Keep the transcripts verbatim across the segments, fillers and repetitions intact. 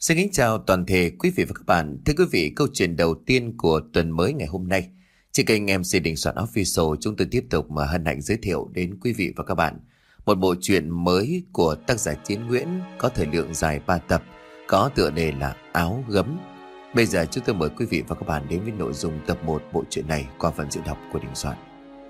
Xin kính chào toàn thể quý vị và các bạn. Thưa quý vị, câu chuyện đầu tiên của tuần mới ngày hôm nay trên kênh em xê Đình Soạn Official, chúng tôi tiếp tục mà hân hạnh giới thiệu đến quý vị và các bạn một bộ truyện mới của tác giả Chiến Nguyễn, có thời lượng dài ba tập, có tựa đề là Áo Gấm. Bây giờ chúng tôi mời quý vị và các bạn đến với nội dung tập một bộ truyện này qua phần diễn đọc của Đình Soạn.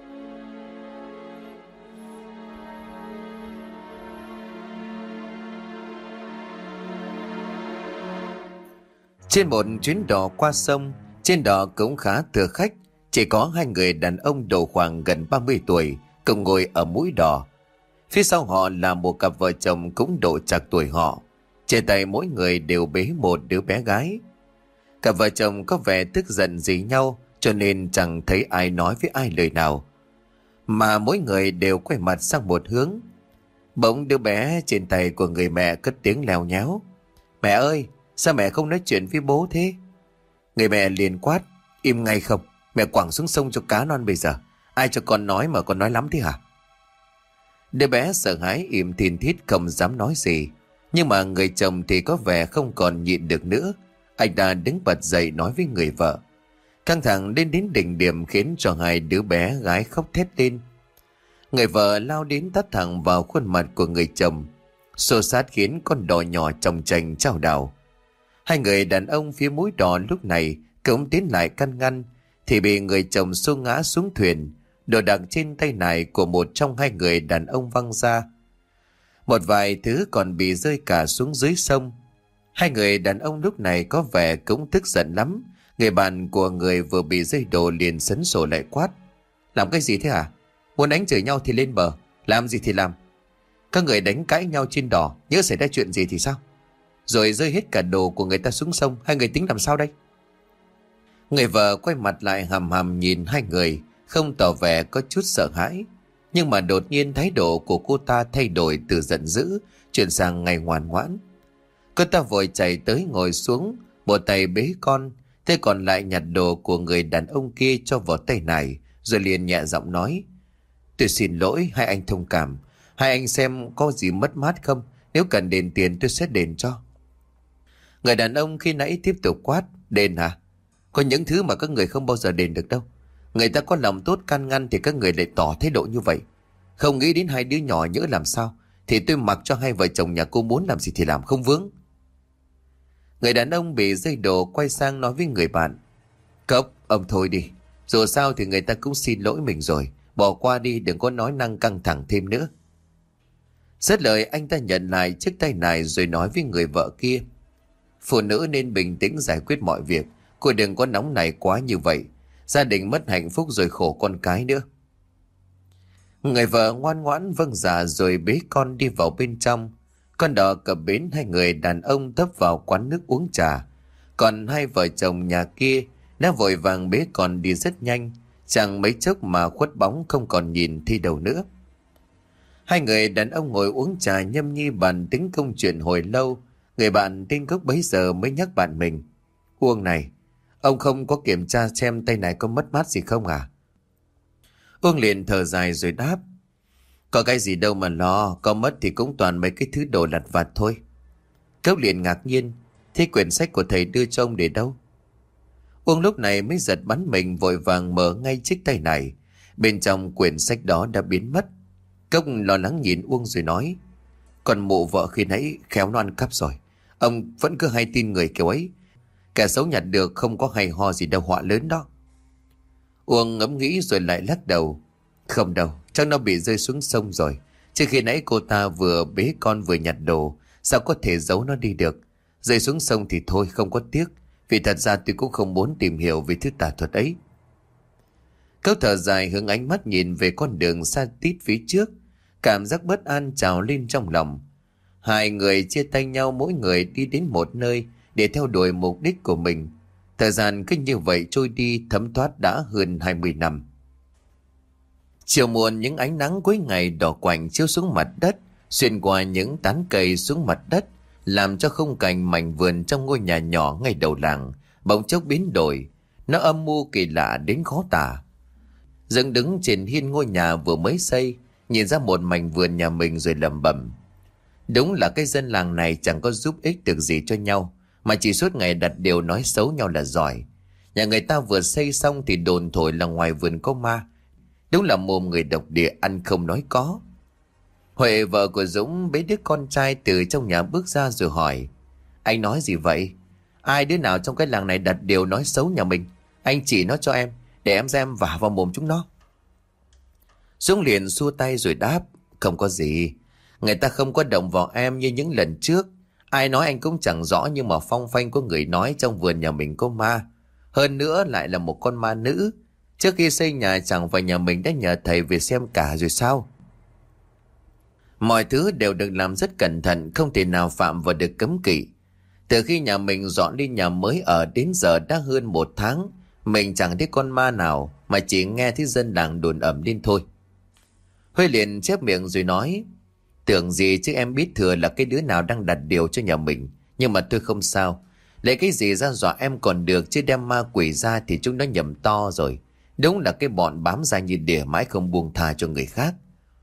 Trên một chuyến đò qua sông, trên đò cũng khá thừa khách, chỉ có hai người đàn ông độ khoảng gần ba mươi tuổi cùng ngồi ở mũi đò. Phía sau họ là một cặp vợ chồng cũng độ chạc tuổi họ, trên tay mỗi người đều bế một đứa bé gái. Cặp vợ chồng có vẻ tức giận dí nhau, cho nên chẳng thấy ai nói với ai lời nào, mà mỗi người đều quay mặt sang một hướng. Bỗng đứa bé trên tay của người mẹ cất tiếng lèo nhéo: "Mẹ ơi, sao mẹ không nói chuyện với bố thế?" Người mẹ liền quát: "Im ngay không, mẹ quẳng xuống sông cho cá non bây giờ. Ai cho con nói mà con nói lắm thế hả?" Đứa bé sợ hãi im thìn thít không dám nói gì. Nhưng mà người chồng thì có vẻ không còn nhịn được nữa. Anh ta đứng bật dậy nói với người vợ. Căng thẳng đến đến đỉnh điểm khiến cho hai đứa bé gái khóc thét lên. Người vợ lao đến tát thẳng vào khuôn mặt của người chồng, xô xát khiến con đò nhỏ chồng chành chao đảo. Hai người đàn ông phía mũi đò lúc này cũng tiến lại can ngăn, thì bị người chồng xô ngã xuống thuyền. Đồ đạc trên tay này của một trong hai người đàn ông văng ra, một vài thứ còn bị rơi cả xuống dưới sông. Hai người đàn ông lúc này có vẻ cũng tức giận lắm. Người bạn của người vừa bị rơi đồ liền sấn sổ lại quát: "Làm cái gì thế hả? Muốn đánh chửi nhau thì lên bờ, làm gì thì làm. Các người đánh cãi nhau trên đò, nhớ xảy ra chuyện gì thì sao? Rồi rơi hết cả đồ của người ta xuống sông, hai người tính làm sao đây?" Người vợ quay mặt lại hằm hằm nhìn hai người, không tỏ vẻ có chút sợ hãi. Nhưng mà đột nhiên thái độ của cô ta thay đổi từ giận dữ chuyển sang ngày ngoan ngoãn. Cô ta vội chạy tới ngồi xuống, một tay bế con, tay còn lại nhặt đồ của người đàn ông kia cho vào tay này, rồi liền nhẹ giọng nói: "Tôi xin lỗi, hai anh thông cảm. Hai anh xem có gì mất mát không, nếu cần đền tiền tôi sẽ đền cho." Người đàn ông khi nãy tiếp tục quát: "Đền hả? Có những thứ mà các người không bao giờ đền được đâu. Người ta có lòng tốt can ngăn thì các người lại tỏ thái độ như vậy. Không nghĩ đến hai đứa nhỏ nhỡ làm sao, thì tôi mặc cho hai vợ chồng nhà cô muốn làm gì thì làm, không vướng." Người đàn ông bị dây đồ quay sang nói với người bạn: "Cốc, ông thôi đi. Dù sao thì người ta cũng xin lỗi mình rồi. Bỏ qua đi, đừng có nói năng căng thẳng thêm nữa." Dứt lời anh ta nhận lại chiếc tay này rồi nói với người vợ kia: "Phụ nữ nên bình tĩnh giải quyết mọi việc. Cô đừng có nóng nảy quá như vậy. Gia đình mất hạnh phúc rồi khổ con cái nữa." Người vợ ngoan ngoãn vâng dạ rồi bế con đi vào bên trong. Con đò cập bến, hai người đàn ông tấp vào quán nước uống trà. Còn hai vợ chồng nhà kia đã vội vàng bế con đi rất nhanh, chẳng mấy chốc mà khuất bóng không còn nhìn thi đâu nữa. Hai người đàn ông ngồi uống trà nhâm nhi bàn tính công chuyện hồi lâu. Người bạn tên Cốc bấy giờ mới nhắc bạn mình: "Uông này, ông không có kiểm tra xem tay này có mất mát gì không à?" Uông liền thở dài rồi đáp: "Có cái gì đâu mà lo, có mất thì cũng toàn mấy cái thứ đồ lặt vặt thôi." Cốc liền ngạc nhiên: "Thế quyển sách của thầy đưa cho ông để đâu?" Uông lúc này mới giật bắn mình, vội vàng mở ngay chiếc tay này. Bên trong quyển sách đó đã biến mất. Cốc lo lắng nhìn Uông rồi nói: "Còn mụ vợ khi nãy khéo nó ăn cắp rồi. Ông vẫn cứ hay tin người kiểu ấy. Kẻ xấu nhặt được không có hay ho gì đâu, họa lớn đó." Uông ngẫm nghĩ rồi lại lắc đầu: "Không đâu, chắc nó bị rơi xuống sông rồi. Chứ khi nãy cô ta vừa bế con vừa nhặt đồ, sao có thể giấu nó đi được. Rơi xuống sông thì thôi, không có tiếc. Vì thật ra tôi cũng không muốn tìm hiểu về thứ tà thuật ấy." Cậu thở dài hướng ánh mắt nhìn về con đường xa tít phía trước. Cảm giác bất an trào lên trong lòng. Hai người chia tay nhau, mỗi người đi đến một nơi để theo đuổi mục đích của mình. Thời gian cứ như vậy trôi đi, thấm thoát đã hơn hai mươi năm. Chiều muộn, những ánh nắng cuối ngày đỏ quạnh chiếu xuống mặt đất, xuyên qua những tán cây xuống mặt đất, làm cho khung cảnh mảnh vườn trong ngôi nhà nhỏ ngay đầu làng bỗng chốc biến đổi. Nó âm mưu kỳ lạ đến khó tả. Dựng đứng trên hiên ngôi nhà vừa mới xây, nhìn ra một mảnh vườn nhà mình rồi lẩm bẩm: "Đúng là cái dân làng này chẳng có giúp ích được gì cho nhau. mà chỉ suốt ngày đặt điều nói xấu nhau là giỏi. Nhà người ta vừa xây xong thì đồn thổi là ngoài vườn có ma. Đúng là mồm người độc địa, ăn không nói có. Huệ vợ của Dũng bế đứa con trai từ trong nhà bước ra rồi hỏi: Anh nói gì vậy? Ai đứa nào trong cái làng này đặt điều nói xấu nhà mình? Anh chỉ nó cho em, để em ra em vả vào mồm chúng nó. Dũng liền xua tay rồi đáp: Không có gì. Người ta không có động vào em như những lần trước. Ai nói anh cũng chẳng rõ, nhưng mà phong phanh có người nói trong vườn nhà mình có ma. Hơn nữa lại là một con ma nữ. Trước khi xây nhà chẳng phải nhà mình đã nhờ thầy về xem cả rồi sao? Mọi thứ đều được làm rất cẩn thận, không thể nào phạm vào được cấm kỵ. Từ khi nhà mình dọn đi nhà mới ở đến giờ đã hơn một tháng, mình chẳng thấy con ma nào, mà chỉ nghe thấy dân làng đồn ầm lên thôi. Huệ liền chép miệng rồi nói: Tưởng gì chứ em biết thừa là cái đứa nào đang đặt điều cho nhà mình. Nhưng mà tôi không sao. Lấy cái gì ra dọa em còn được, chứ đem ma quỷ ra thì chúng nó nhầm to rồi. Đúng là cái bọn bám ra như đỉa mãi không buông tha cho người khác.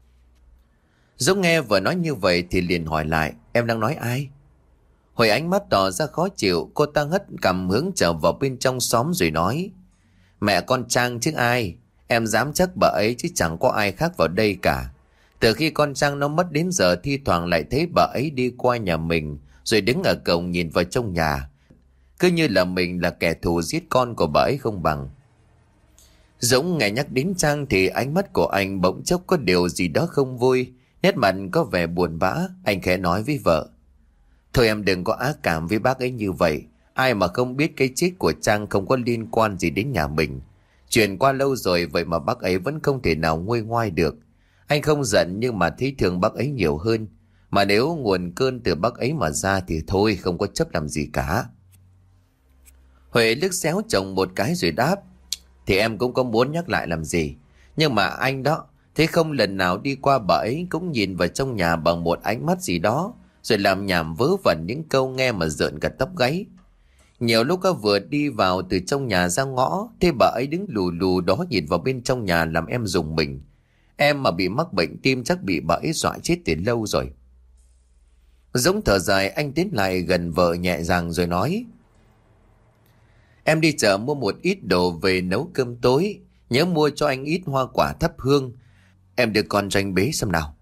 Dũng nghe vợ nói như vậy thì liền hỏi lại: Em đang nói ai? Hồi ánh mắt tỏ ra khó chịu, cô ta hất cằm hướng trở vào bên trong xóm rồi nói: Mẹ con Trang chứ ai. Em dám chắc bà ấy chứ chẳng có ai khác vào đây cả. Từ khi con Trang nó mất đến giờ thi thoảng lại thấy bà ấy đi qua nhà mình, rồi đứng ở cổng nhìn vào trong nhà, cứ như là mình là kẻ thù giết con của bà ấy không bằng. Dũng nghe nhắc đến Trang thì ánh mắt của anh bỗng chốc có điều gì đó không vui, nét mặt có vẻ buồn bã. Anh khẽ nói với vợ: Thôi em đừng có ác cảm với bác ấy như vậy. Ai mà không biết cái chết của Trang không có liên quan gì đến nhà mình. Chuyện qua lâu rồi, vậy mà bác ấy vẫn không thể nào nguôi ngoai được. Anh không giận nhưng mà thấy thương bác ấy nhiều hơn. Mà nếu nguồn cơn từ bác ấy mà ra thì thôi, không có chấp làm gì cả. Huệ liếc xéo chồng một cái rồi đáp: Thì em cũng có muốn nhắc lại làm gì. Nhưng mà anh đó, thế không lần nào đi qua bà ấy cũng nhìn vào trong nhà bằng một ánh mắt gì đó, rồi làm nhảm vớ vẩn những câu nghe mà rợn cả tóc gáy. Nhiều lúc á, vừa đi vào từ trong nhà ra ngõ, thế bà ấy đứng lù lù đó nhìn vào bên trong nhà làm em rùng mình. Em mà bị mắc bệnh tim chắc bị bà ấy dọa chết từ lâu rồi. Dũng thở dài, anh tiến lại gần vợ nhẹ nhàng rồi nói: Em đi chợ mua một ít đồ về nấu cơm tối. Nhớ mua cho anh ít hoa quả thắp hương. Em đưa con cho anh bế xem nào.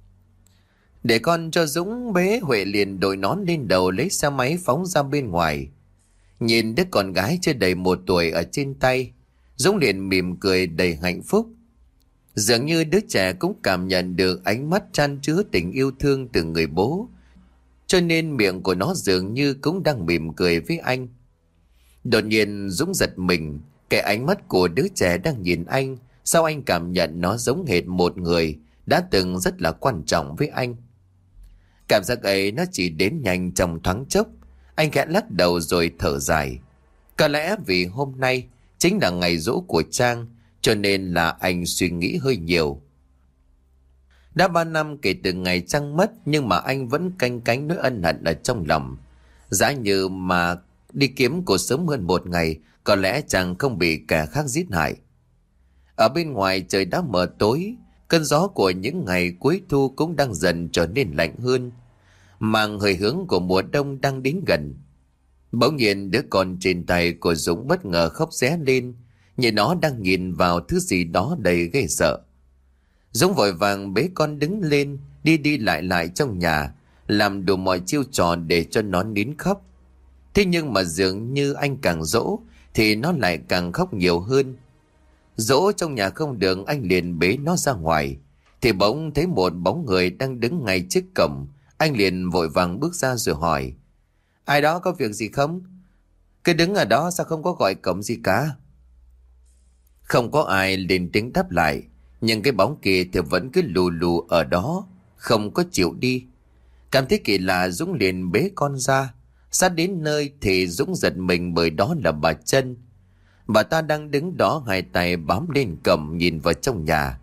Để con cho Dũng bế, Huệ liền đội nón lên đầu lấy xe máy phóng ra bên ngoài. Nhìn đứa con gái chưa đầy một tuổi ở trên tay, Dũng liền mỉm cười đầy hạnh phúc. Dường như đứa trẻ cũng cảm nhận được ánh mắt chan chứa tình yêu thương từ người bố, cho nên miệng của nó dường như cũng đang mỉm cười với anh. Đột nhiên Dũng giật mình, cái ánh mắt của đứa trẻ đang nhìn anh, sao anh cảm nhận nó giống hệt một người đã từng rất là quan trọng với anh. Cảm giác ấy nó chỉ đến nhanh trong thoáng chốc. Anh khẽ lắc đầu rồi thở dài. Có lẽ vì hôm nay chính là ngày giỗ của Trang, cho nên là anh suy nghĩ hơi nhiều. Đã ba năm kể từ ngày Trang mất, nhưng mà anh vẫn canh cánh nỗi ân hận ở trong lòng. Giá như mà đi kiếm cô sớm hơn một ngày, có lẽ Trang không bị kẻ khác giết hại. Ở bên ngoài trời đã mờ tối, cơn gió của những ngày cuối thu cũng đang dần trở nên lạnh hơn, mang hơi hướng của mùa đông đang đến gần. Bỗng nhiên đứa con trên tay của Dũng bất ngờ khóc ré lên, như nó đang nhìn vào thứ gì đó đầy ghê sợ. Dũng vội vàng bế con đứng lên, đi đi lại lại trong nhà, làm đủ mọi chiêu trò để cho nó nín khóc. Thế nhưng mà dường như anh càng dỗ thì nó lại càng khóc nhiều hơn. Dỗ trong nhà không được, anh liền bế nó ra ngoài, thì bỗng thấy một bóng người đang đứng ngay trước cổng. Anh liền vội vàng bước ra rồi hỏi: Ai đó, có việc gì không? Cứ đứng ở đó, sao không có gọi cổng gì cả? Không có ai lên tiếng đáp lại, nhưng cái bóng kia thì vẫn cứ lù lù ở đó, không có chịu đi. Cảm thấy kỳ lạ, Dũng liền bế con ra. Sát đến nơi thì Dũng giật mình, bởi đó là bà Trân. Bà ta đang đứng đó, hai tay bám lên cổng nhìn vào trong nhà.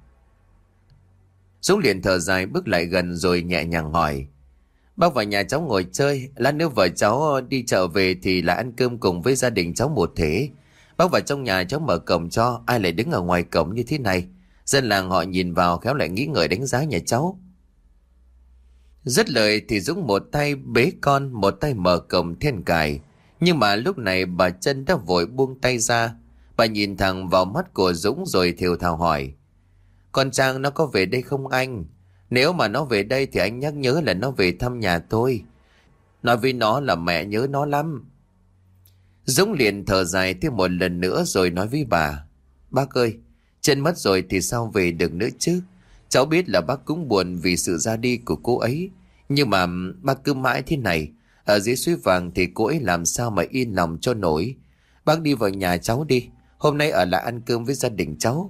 Dũng liền thở dài bước lại gần rồi nhẹ nhàng hỏi: Bác vào nhà cháu ngồi chơi, lát nữa vợ cháu đi chợ về thì lại ăn cơm cùng với gia đình cháu một thể. Bác vào trong nhà cháu mở cổng cho, ai lại đứng ở ngoài cổng như thế này? Dân làng họ nhìn vào khéo lại nghĩ ngợi đánh giá nhà cháu. Dứt lời thì Dũng một tay bế con, một tay mở cổng then cài. Nhưng mà lúc này bà Trân đã vội buông tay ra. Bà nhìn thẳng vào mắt của Dũng rồi thều thào hỏi: Con Trang nó có về đây không anh? Nếu mà nó về đây thì anh nhắc nhớ là nó về thăm nhà tôi. Nói với nó là mẹ nhớ nó lắm. Dũng liền thở dài thêm một lần nữa rồi nói với bà: Bác ơi, Trân mất rồi thì sao về được nữa chứ? Cháu biết là bác cũng buồn vì sự ra đi của cô ấy. Nhưng mà bác cứ mãi thế này, ở dưới suối vàng thì cô ấy làm sao mà yên lòng cho nổi. Bác đi vào nhà cháu đi, hôm nay ở lại ăn cơm với gia đình cháu.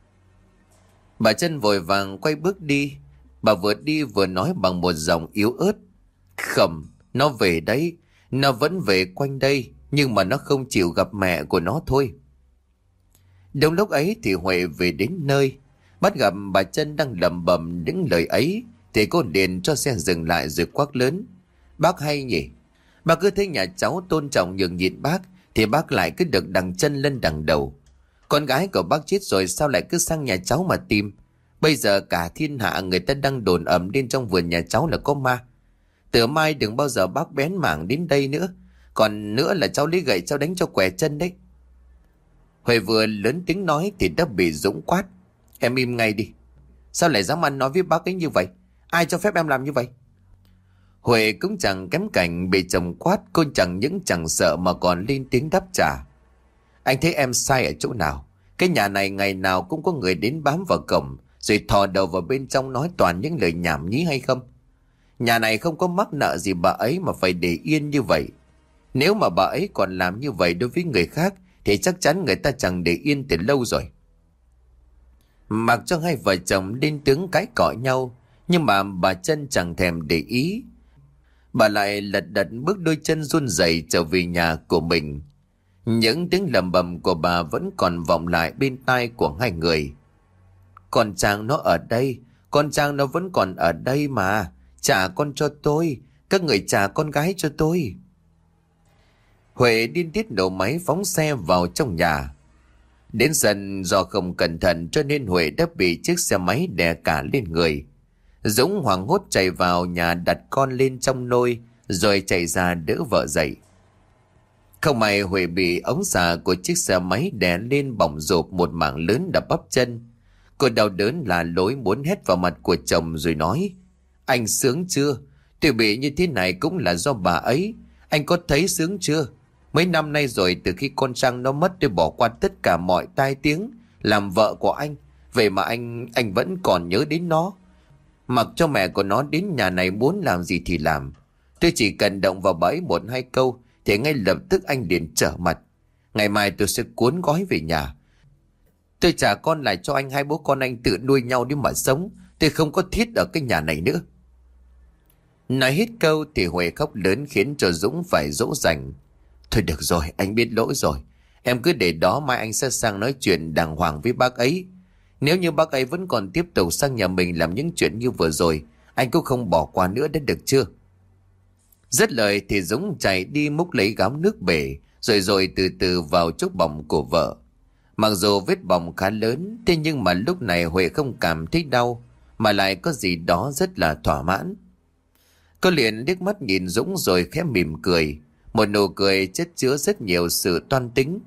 Bà Trân vội vàng quay bước đi. Bà vừa đi vừa nói bằng một giọng yếu ớt: Khẩm, nó về đấy, nó vẫn về quanh đây, nhưng mà nó không chịu gặp mẹ của nó thôi. Đúng lúc ấy thì Huệ về đến nơi. Bắt gặp bà Trân đang lẩm bẩm những lời ấy thì cô liền cho xe dừng lại rồi quát lớn: Bác hay nhỉ? Bà cứ thấy nhà cháu tôn trọng nhường nhịn bác thì bác lại cứ được đằng chân lên đằng đầu. Con gái của bác chết rồi sao lại cứ sang nhà cháu mà tìm? Bây giờ cả thiên hạ người ta đang đồn ầm lên trong vườn nhà cháu là có ma. Từ mai đừng bao giờ bác bén mảng đến đây nữa. Còn nữa là cháu lấy gậy cháu đánh cho quẻ chân đấy. Huệ vừa lớn tiếng nói thì đã bị Dũng quát: Em im ngay đi. Sao lại dám ăn nói với bác ấy như vậy? Ai cho phép em làm như vậy? Huệ cũng chẳng kém cạnh bị chồng quát. Cô chẳng những chẳng sợ mà còn lên tiếng đáp trả: Anh thấy em sai ở chỗ nào? Cái nhà này ngày nào cũng có người đến bám vào cổng rồi thò đầu vào bên trong nói toàn những lời nhảm nhí hay không? Nhà này không có mắc nợ gì bà ấy mà phải để yên như vậy. Nếu mà bà ấy còn làm như vậy đối với người khác thì chắc chắn người ta chẳng để yên từ lâu rồi. Mặc cho hai vợ chồng lên tiếng cãi cọ nhau, nhưng mà bà Trân chẳng thèm để ý. Bà lại lật đật bước đôi chân run rẩy trở về nhà của mình. Những tiếng lầm bầm của bà vẫn còn vọng lại bên tai của hai người. Con Trang nó ở đây, con Trang nó vẫn còn ở đây mà. Trả con cho tôi, các người trả con gái cho tôi. Huệ điên tiết nổ máy phóng xe vào trong nhà. Đến sân do không cẩn thận cho nên Huệ đã bị chiếc xe máy đè cả lên người. Dũng hoảng hốt chạy vào nhà đặt con lên trong nôi rồi chạy ra đỡ vợ dậy. Không may Huệ bị ống xà của chiếc xe máy đè lên bỏng rộp một mảng lớn đập bắp chân. Cô đau đớn là lối muốn hét vào mặt của chồng rồi nói: Anh sướng chưa? Tôi bị như thế này cũng là do bà ấy. Anh có thấy sướng chưa? Mấy năm nay rồi từ khi con Trang nó mất tôi bỏ qua tất cả mọi tai tiếng làm vợ của anh. Vậy mà anh anh vẫn còn nhớ đến nó. Mặc cho mẹ của nó đến nhà này muốn làm gì thì làm. Tôi chỉ cần động vào bà ấy một hai câu thì ngay lập tức anh liền trở mặt. Ngày mai tôi sẽ cuốn gói về nhà. Tôi trả con lại cho anh, hai bố con anh tự nuôi nhau đi mà sống. Tôi không có thiết ở cái nhà này nữa. Nói hết câu thì Huệ khóc lớn khiến cho Dũng phải dỗ dành. Thôi được rồi, anh biết lỗi rồi. Em cứ để đó, mai anh sẽ sang nói chuyện đàng hoàng với bác ấy. Nếu như bác ấy vẫn còn tiếp tục sang nhà mình làm những chuyện như vừa rồi, anh cũng không bỏ qua nữa đã được chưa? Dứt lời thì Dũng chạy đi múc lấy gáo nước bể rồi rồi từ từ vào chốt bỏng của vợ. Mặc dù vết bỏng khá lớn, thế nhưng mà lúc này Huệ không cảm thấy đau mà lại có gì đó rất là thỏa mãn. Cô liền liếc mắt nhìn Dũng rồi khẽ mỉm cười, một nụ cười chất chứa rất nhiều sự toan tính.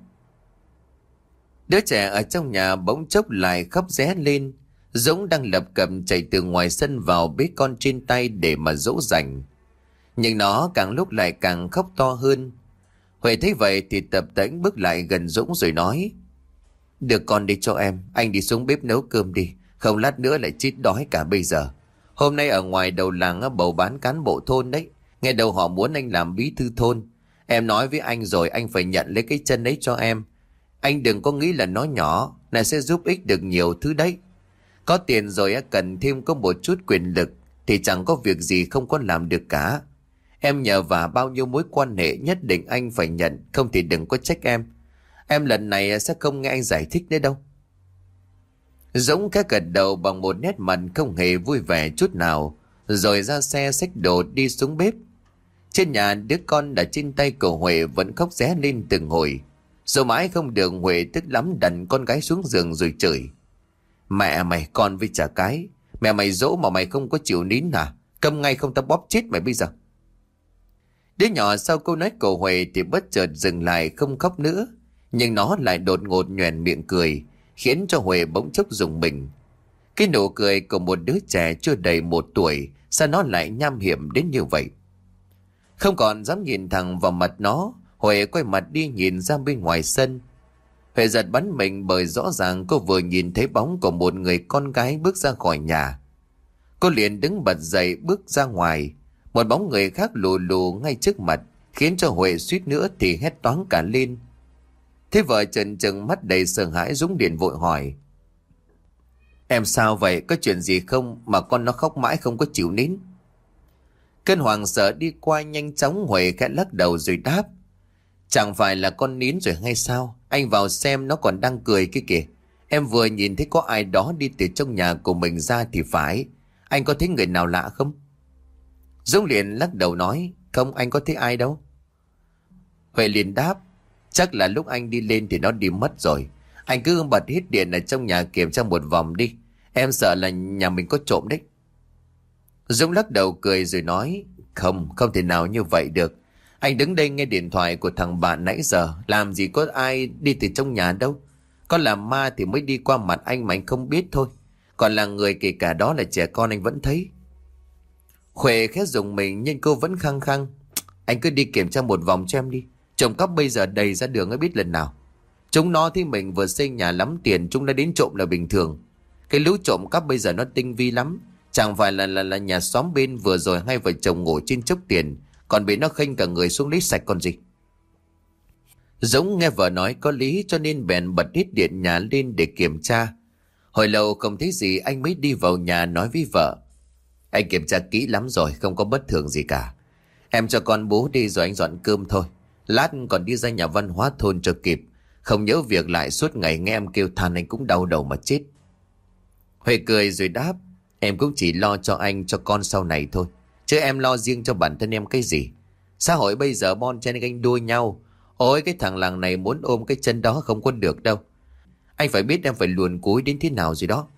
Đứa trẻ ở trong nhà bỗng chốc lại khóc ré lên. Dũng đang lập cập chạy từ ngoài sân vào bế con trên tay để mà dỗ dành. Nhưng nó càng lúc lại càng khóc to hơn. Huệ thấy vậy thì tập tễnh bước lại gần Dũng rồi nói: Đưa con đi cho em, anh đi xuống bếp nấu cơm đi, không lát nữa lại chết đói cả bây giờ. Hôm nay ở ngoài đầu làng bầu bán cán bộ thôn đấy, nghe đầu họ muốn anh làm bí thư thôn. Em nói với anh rồi, anh phải nhận lấy cái chân ấy cho em. Anh đừng có nghĩ là nó nhỏ, này sẽ giúp ích được nhiều thứ đấy. Có tiền rồi cần thêm có một chút quyền lực thì chẳng có việc gì không có làm được cả. Em nhờ vả bao nhiêu mối quan hệ nhất định anh phải nhận, không thì đừng có trách em. Em lần này sẽ không nghe anh giải thích nữa đâu. Dũng khẽ gật đầu bằng một nét mặt không hề vui vẻ chút nào, rồi ra xe xách đồ đi xuống bếp. Trên nhà đứa con đã trên tay của Huệ vẫn khóc ré lên từng hồi. Rồi mãi không được, Huệ tức lắm đặt con gái xuống giường rồi chửi: Mẹ mày con với chả cái, mẹ mày dỗ mà mày không có chịu nín à? Câm ngay không tao bóp chết mày bây giờ. Đứa nhỏ sau câu nói của Huệ thì bất chợt dừng lại không khóc nữa. Nhưng nó lại đột ngột nhoẻn miệng cười, khiến cho Huệ bỗng chốc rùng mình. Cái nụ cười của một đứa trẻ chưa đầy một tuổi, sao nó lại nham hiểm đến như vậy? Không còn dám nhìn thẳng vào mặt nó, Huệ quay mặt đi nhìn ra bên ngoài sân. Huệ giật bắn mình bởi rõ ràng cô vừa nhìn thấy bóng của một người con gái bước ra khỏi nhà. Cô liền đứng bật dậy bước ra ngoài. Một bóng người khác lù lù ngay trước mặt, khiến cho Huệ suýt nữa thì hét toáng cả lên. Thế vợ trần trừng mắt đầy sợ hãi, Dũng điện vội hỏi: Em sao vậy? Có chuyện gì không mà con nó khóc mãi không có chịu nín? Cơn hoàng sợ đi qua nhanh chóng, Huệ khẽ lắc đầu rồi đáp: Chẳng phải là con nín rồi hay sao? Anh vào xem, nó còn đang cười kia kìa. Em vừa nhìn thấy có ai đó đi từ trong nhà của mình ra thì phải. Anh có thấy người nào lạ không? Dũng liền lắc đầu nói: Không, anh có thấy ai đâu. Huệ liền đáp: Chắc là lúc anh đi lên thì nó đi mất rồi. Anh cứ bật hết điện ở trong nhà kiểm tra một vòng đi. Em sợ là nhà mình có trộm đấy. Dũng lắc đầu cười rồi nói: Không, không thể nào như vậy được. Anh đứng đây nghe điện thoại của thằng bạn nãy giờ, làm gì có ai đi từ trong nhà đâu. Có là ma thì mới đi qua mặt anh mà anh không biết thôi. Còn là người, kể cả đó là trẻ con, anh vẫn thấy. Huệ khẽ dùng mình nhưng cô vẫn khăng khăng: Anh cứ đi kiểm tra một vòng cho em đi. Trộm cắp bây giờ đầy ra đường, ấy biết lần nào. Chúng nó thì mình vừa xây nhà lắm tiền, chúng đã đến trộm là bình thường. Cái lũ trộm cắp bây giờ nó tinh vi lắm. Chẳng phải là là, là nhà xóm bên vừa rồi hai vợ chồng ngủ trên chốc tiền, còn bị nó khênh cả người xuống lấy sạch còn gì. Dũng nghe vợ nói có lý, cho nên bèn bật hết điện nhà lên để kiểm tra. Hồi lâu không thấy gì, anh mới đi vào nhà nói với vợ: Anh kiểm tra kỹ lắm rồi, không có bất thường gì cả. Em cho con bú đi rồi anh dọn cơm thôi. Lát còn đi ra nhà văn hóa thôn cho kịp. Không nhớ việc lại suốt ngày nghe em kêu than anh cũng đau đầu mà chết. Huệ cười rồi đáp: Em cũng chỉ lo cho anh cho con sau này thôi, chứ em lo riêng cho bản thân em cái gì. Xã hội bây giờ bon chen ganh đua nhau. Ôi cái thằng làng này muốn ôm cái chân đó không có được đâu. Anh phải biết em phải luồn cúi đến thế nào rồi đó.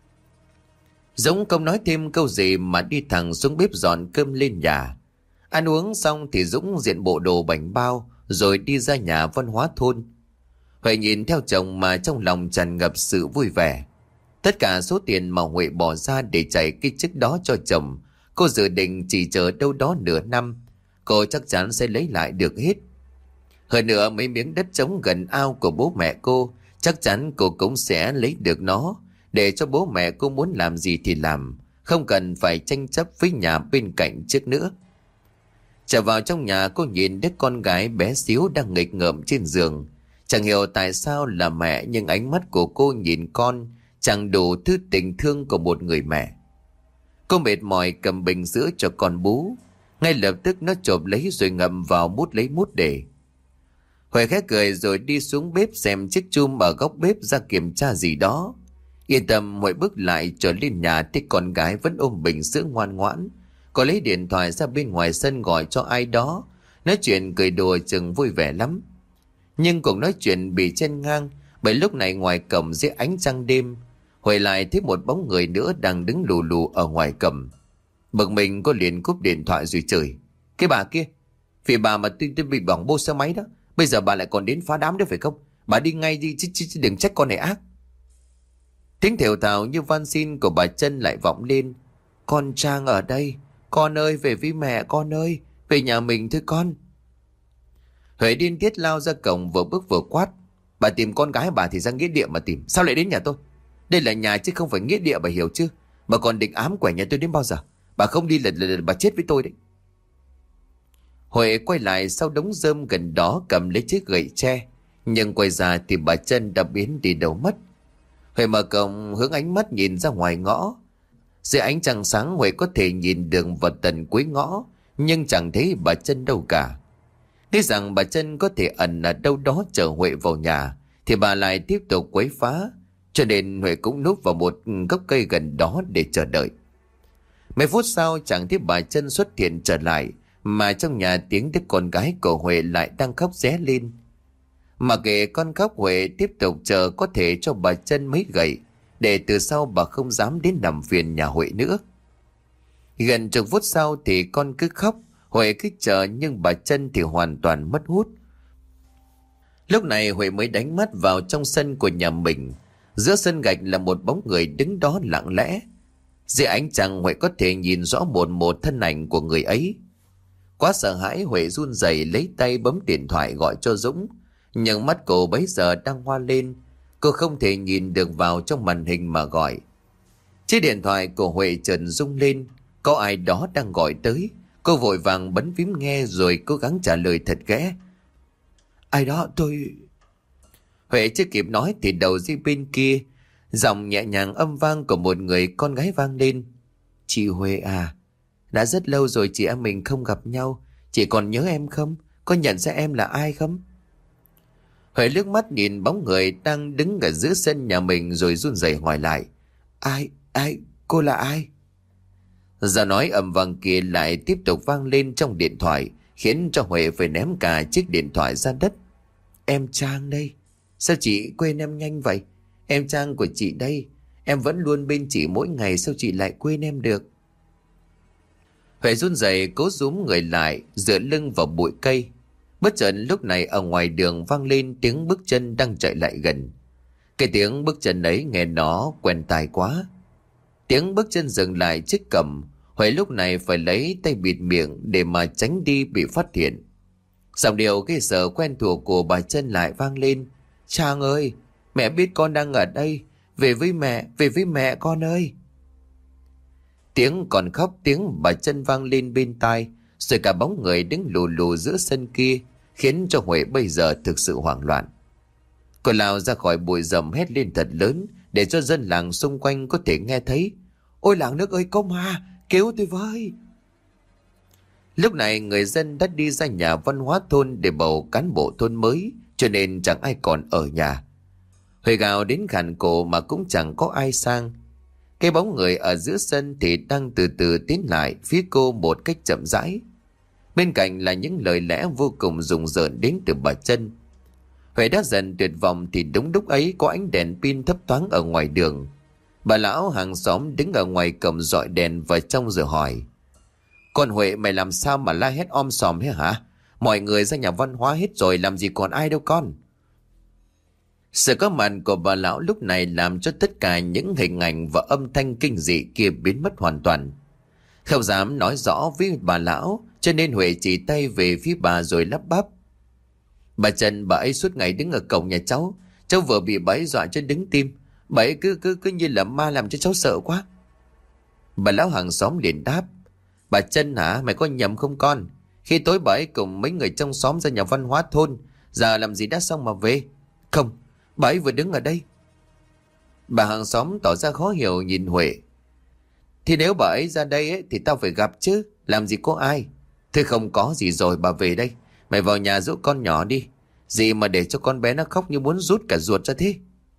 Dũng không nói thêm câu gì mà đi thẳng xuống bếp dọn cơm lên nhà. Ăn uống xong thì Dũng diện bộ đồ bảnh bao rồi đi ra nhà văn hóa thôn. Huệ nhìn theo chồng mà trong lòng tràn ngập sự vui vẻ. Tất cả số tiền mà Huệ bỏ ra để chạy cái chức đó cho chồng, cô dự định chỉ chờ đâu đó nửa năm, cô chắc chắn sẽ lấy lại được hết. Hơn nữa mấy miếng đất trống gần ao của bố mẹ cô, chắc chắn cô cũng sẽ lấy được nó, để cho bố mẹ cô muốn làm gì thì làm, không cần phải tranh chấp với nhà bên cạnh trước nữa. Trở vào trong nhà, cô nhìn đứa con gái bé xíu đang nghịch ngợm trên giường. Chẳng hiểu tại sao là mẹ, nhưng ánh mắt của cô nhìn con chẳng đủ thứ tình thương của một người mẹ. Cô mệt mỏi cầm bình sữa cho con bú. Ngay lập tức nó chộp lấy rồi ngậm vào mút lấy mút để. Huệ khẽ cười rồi đi xuống bếp xem chiếc chum ở góc bếp ra kiểm tra gì đó. Yên tâm, Huệ bước lại trở lên nhà thấy con gái vẫn ôm bình sữa ngoan ngoãn. Cô lấy điện thoại ra bên ngoài sân gọi cho ai đó, nói chuyện cười đùa chừng vui vẻ lắm. Nhưng cuộc nói chuyện bị chen ngang bởi lúc này ngoài cổng dưới ánh trăng đêm, Huệ lại thấy một bóng người nữa đang đứng lù lù ở ngoài cổng. Bực mình cô liền cúp điện thoại rồi chửi: Cái bà kia, vì bà mà tôi, tôi bị bỏng bô xe máy đó, bây giờ bà lại còn đến phá đám đấy phải không? Bà đi ngay đi chứ, chứ, chứ đừng trách con này ác. Tiếng thều thào như van xin của bà Trân lại vọng lên: Con Trang ở đây, con ơi về với mẹ con ơi, về nhà mình thôi con. Huệ điên tiết lao ra cổng, vừa bước vừa quát: Bà tìm con gái bà thì ra nghĩa địa mà tìm, sao lại đến nhà tôi? Đây là nhà chứ không phải nghĩa địa, bà hiểu chứ? Bà còn định ám quẻ nhà tôi đến bao giờ? Bà không đi là, là, là bà chết với tôi đấy. Huệ quay lại sau đống rơm gần đó cầm lấy chiếc gậy tre, nhưng quay ra thì bà Trân đã biến đi đâu mất. Huệ mở cổng hướng ánh mắt nhìn ra ngoài ngõ. Dưới ánh trăng sáng, Huệ có thể nhìn được vào tận cuối ngõ, nhưng chẳng thấy bà Trân đâu cả. Nghĩ rằng bà Trân có thể ẩn ở đâu đó chờ Huệ vào nhà, thì bà lại tiếp tục quấy phá, cho nên Huệ cũng núp vào một gốc cây gần đó để chờ đợi. Mấy phút sau chẳng thấy bà Trân xuất hiện trở lại, mà trong nhà tiếng đứa con gái của Huệ lại đang khóc ré lên. Mà kệ con khóc, Huệ tiếp tục chờ có thể cho bà Trân mấy gậy, để từ sau bà không dám đến làm phiền nhà Huệ nữa. Gần chục phút sau thì con cứ khóc, Huệ cứ chờ nhưng bà Trân thì hoàn toàn mất hút. Lúc này Huệ mới đánh mắt vào trong sân của nhà mình. Giữa sân gạch là một bóng người đứng đó lặng lẽ. Dưới ánh trăng Huệ có thể nhìn rõ một một thân ảnh của người ấy. Quá sợ hãi, Huệ run rẩy lấy tay bấm điện thoại gọi cho Dũng. Nhưng mắt cô bấy giờ đang hoa lên, cô không thể nhìn được vào trong màn hình mà gọi. Chiếc điện thoại của Huệ chợt rung lên, có ai đó đang gọi tới. Cô vội vàng bấm phím nghe rồi cố gắng trả lời thật khẽ. Ai đó, tôi... Huệ chưa kịp nói thì đầu dây bên kia, giọng nhẹ nhàng âm vang của một người con gái vang lên. Chị Huệ à, đã rất lâu rồi chị em mình không gặp nhau. Chị còn nhớ em không? Có nhận ra em là ai không? Huệ liếc mắt nhìn bóng người đang đứng ở giữa sân nhà mình rồi run rẩy hỏi lại. Ai? Ai? Cô là ai? Giọng nói ầm vang kia lại tiếp tục vang lên trong điện thoại, khiến cho Huệ phải ném cả chiếc điện thoại ra đất. Em Trang đây. Sao chị quên em nhanh vậy? Em Trang của chị đây. Em vẫn luôn bên chị mỗi ngày, sao chị lại quên em được? Huệ run rẩy cố rúm người lại, dựa lưng vào bụi cây. Bất chợt lúc này ở ngoài đường vang lên tiếng bước chân đang chạy lại gần. Cái tiếng bước chân ấy nghe nó quen tai quá. Tiếng bước chân dừng lại trước cổng. Huệ lúc này phải lấy tay bịt miệng để mà tránh đi bị phát hiện. Giọng điệu cái sợ quen thuộc của bà Trân lại vang lên. Trang ơi, mẹ biết con đang ở đây. Về với mẹ, về với mẹ con ơi. Tiếng còn khóc, tiếng bà Trân vang lên bên tai. Rồi cả bóng người đứng lù lù giữa sân kia khiến cho Huệ bây giờ thực sự hoảng loạn. Cô lao ra khỏi bụi rậm hét lên thật lớn để cho dân làng xung quanh có thể nghe thấy. Ôi làng nước ơi, có ma, cứu tôi với. Lúc này người dân đã đi ra nhà văn hóa thôn để bầu cán bộ thôn mới, cho nên chẳng ai còn ở nhà. Huệ gào đến khàn cổ mà cũng chẳng có ai sang. Cái bóng người ở giữa sân thì đang từ từ tiến lại phía cô một cách chậm rãi. Bên cạnh là những lời lẽ vô cùng rùng rợn đến từ bà Trân. Huệ đã dần tuyệt vọng thì đúng lúc ấy có ánh đèn pin thấp thoáng ở ngoài đường. Bà lão hàng xóm đứng ở ngoài cổng dọi đèn vào trong rồi hỏi. Con Huệ, mày làm sao mà la hét om sòm thế hả? Mọi người ra nhà văn hóa hết rồi, làm gì còn ai đâu con. Sự có mặt của bà lão lúc này làm cho tất cả những hình ảnh và âm thanh kinh dị kia biến mất hoàn toàn. Không dám nói rõ với bà lão, cho nên Huệ chỉ tay về phía bà rồi lắp bắp. Bà Trần, bà ấy suốt ngày đứng ở cổng nhà cháu. Cháu vừa bị bà ấy dọa cho đứng tim. Bà ấy cứ, cứ, cứ như là ma làm cho cháu sợ quá. Bà lão hàng xóm liền đáp. Bà Trân hả? Mày có nhầm không con? Khi tối bà ấy cùng mấy người trong xóm ra nhà văn hóa thôn. Giờ làm gì đã xong mà về? Không, bà ấy vừa đứng ở đây. Bà hàng xóm tỏ ra khó hiểu nhìn Huệ. Thì nếu bà ấy ra đây ấy, thì tao phải gặp chứ. Làm gì có ai? Thế không có gì rồi, bà về đây. Mày vào nhà dỗ con nhỏ đi. Gì mà để cho con bé nó khóc như muốn rút cả ruột ra thế?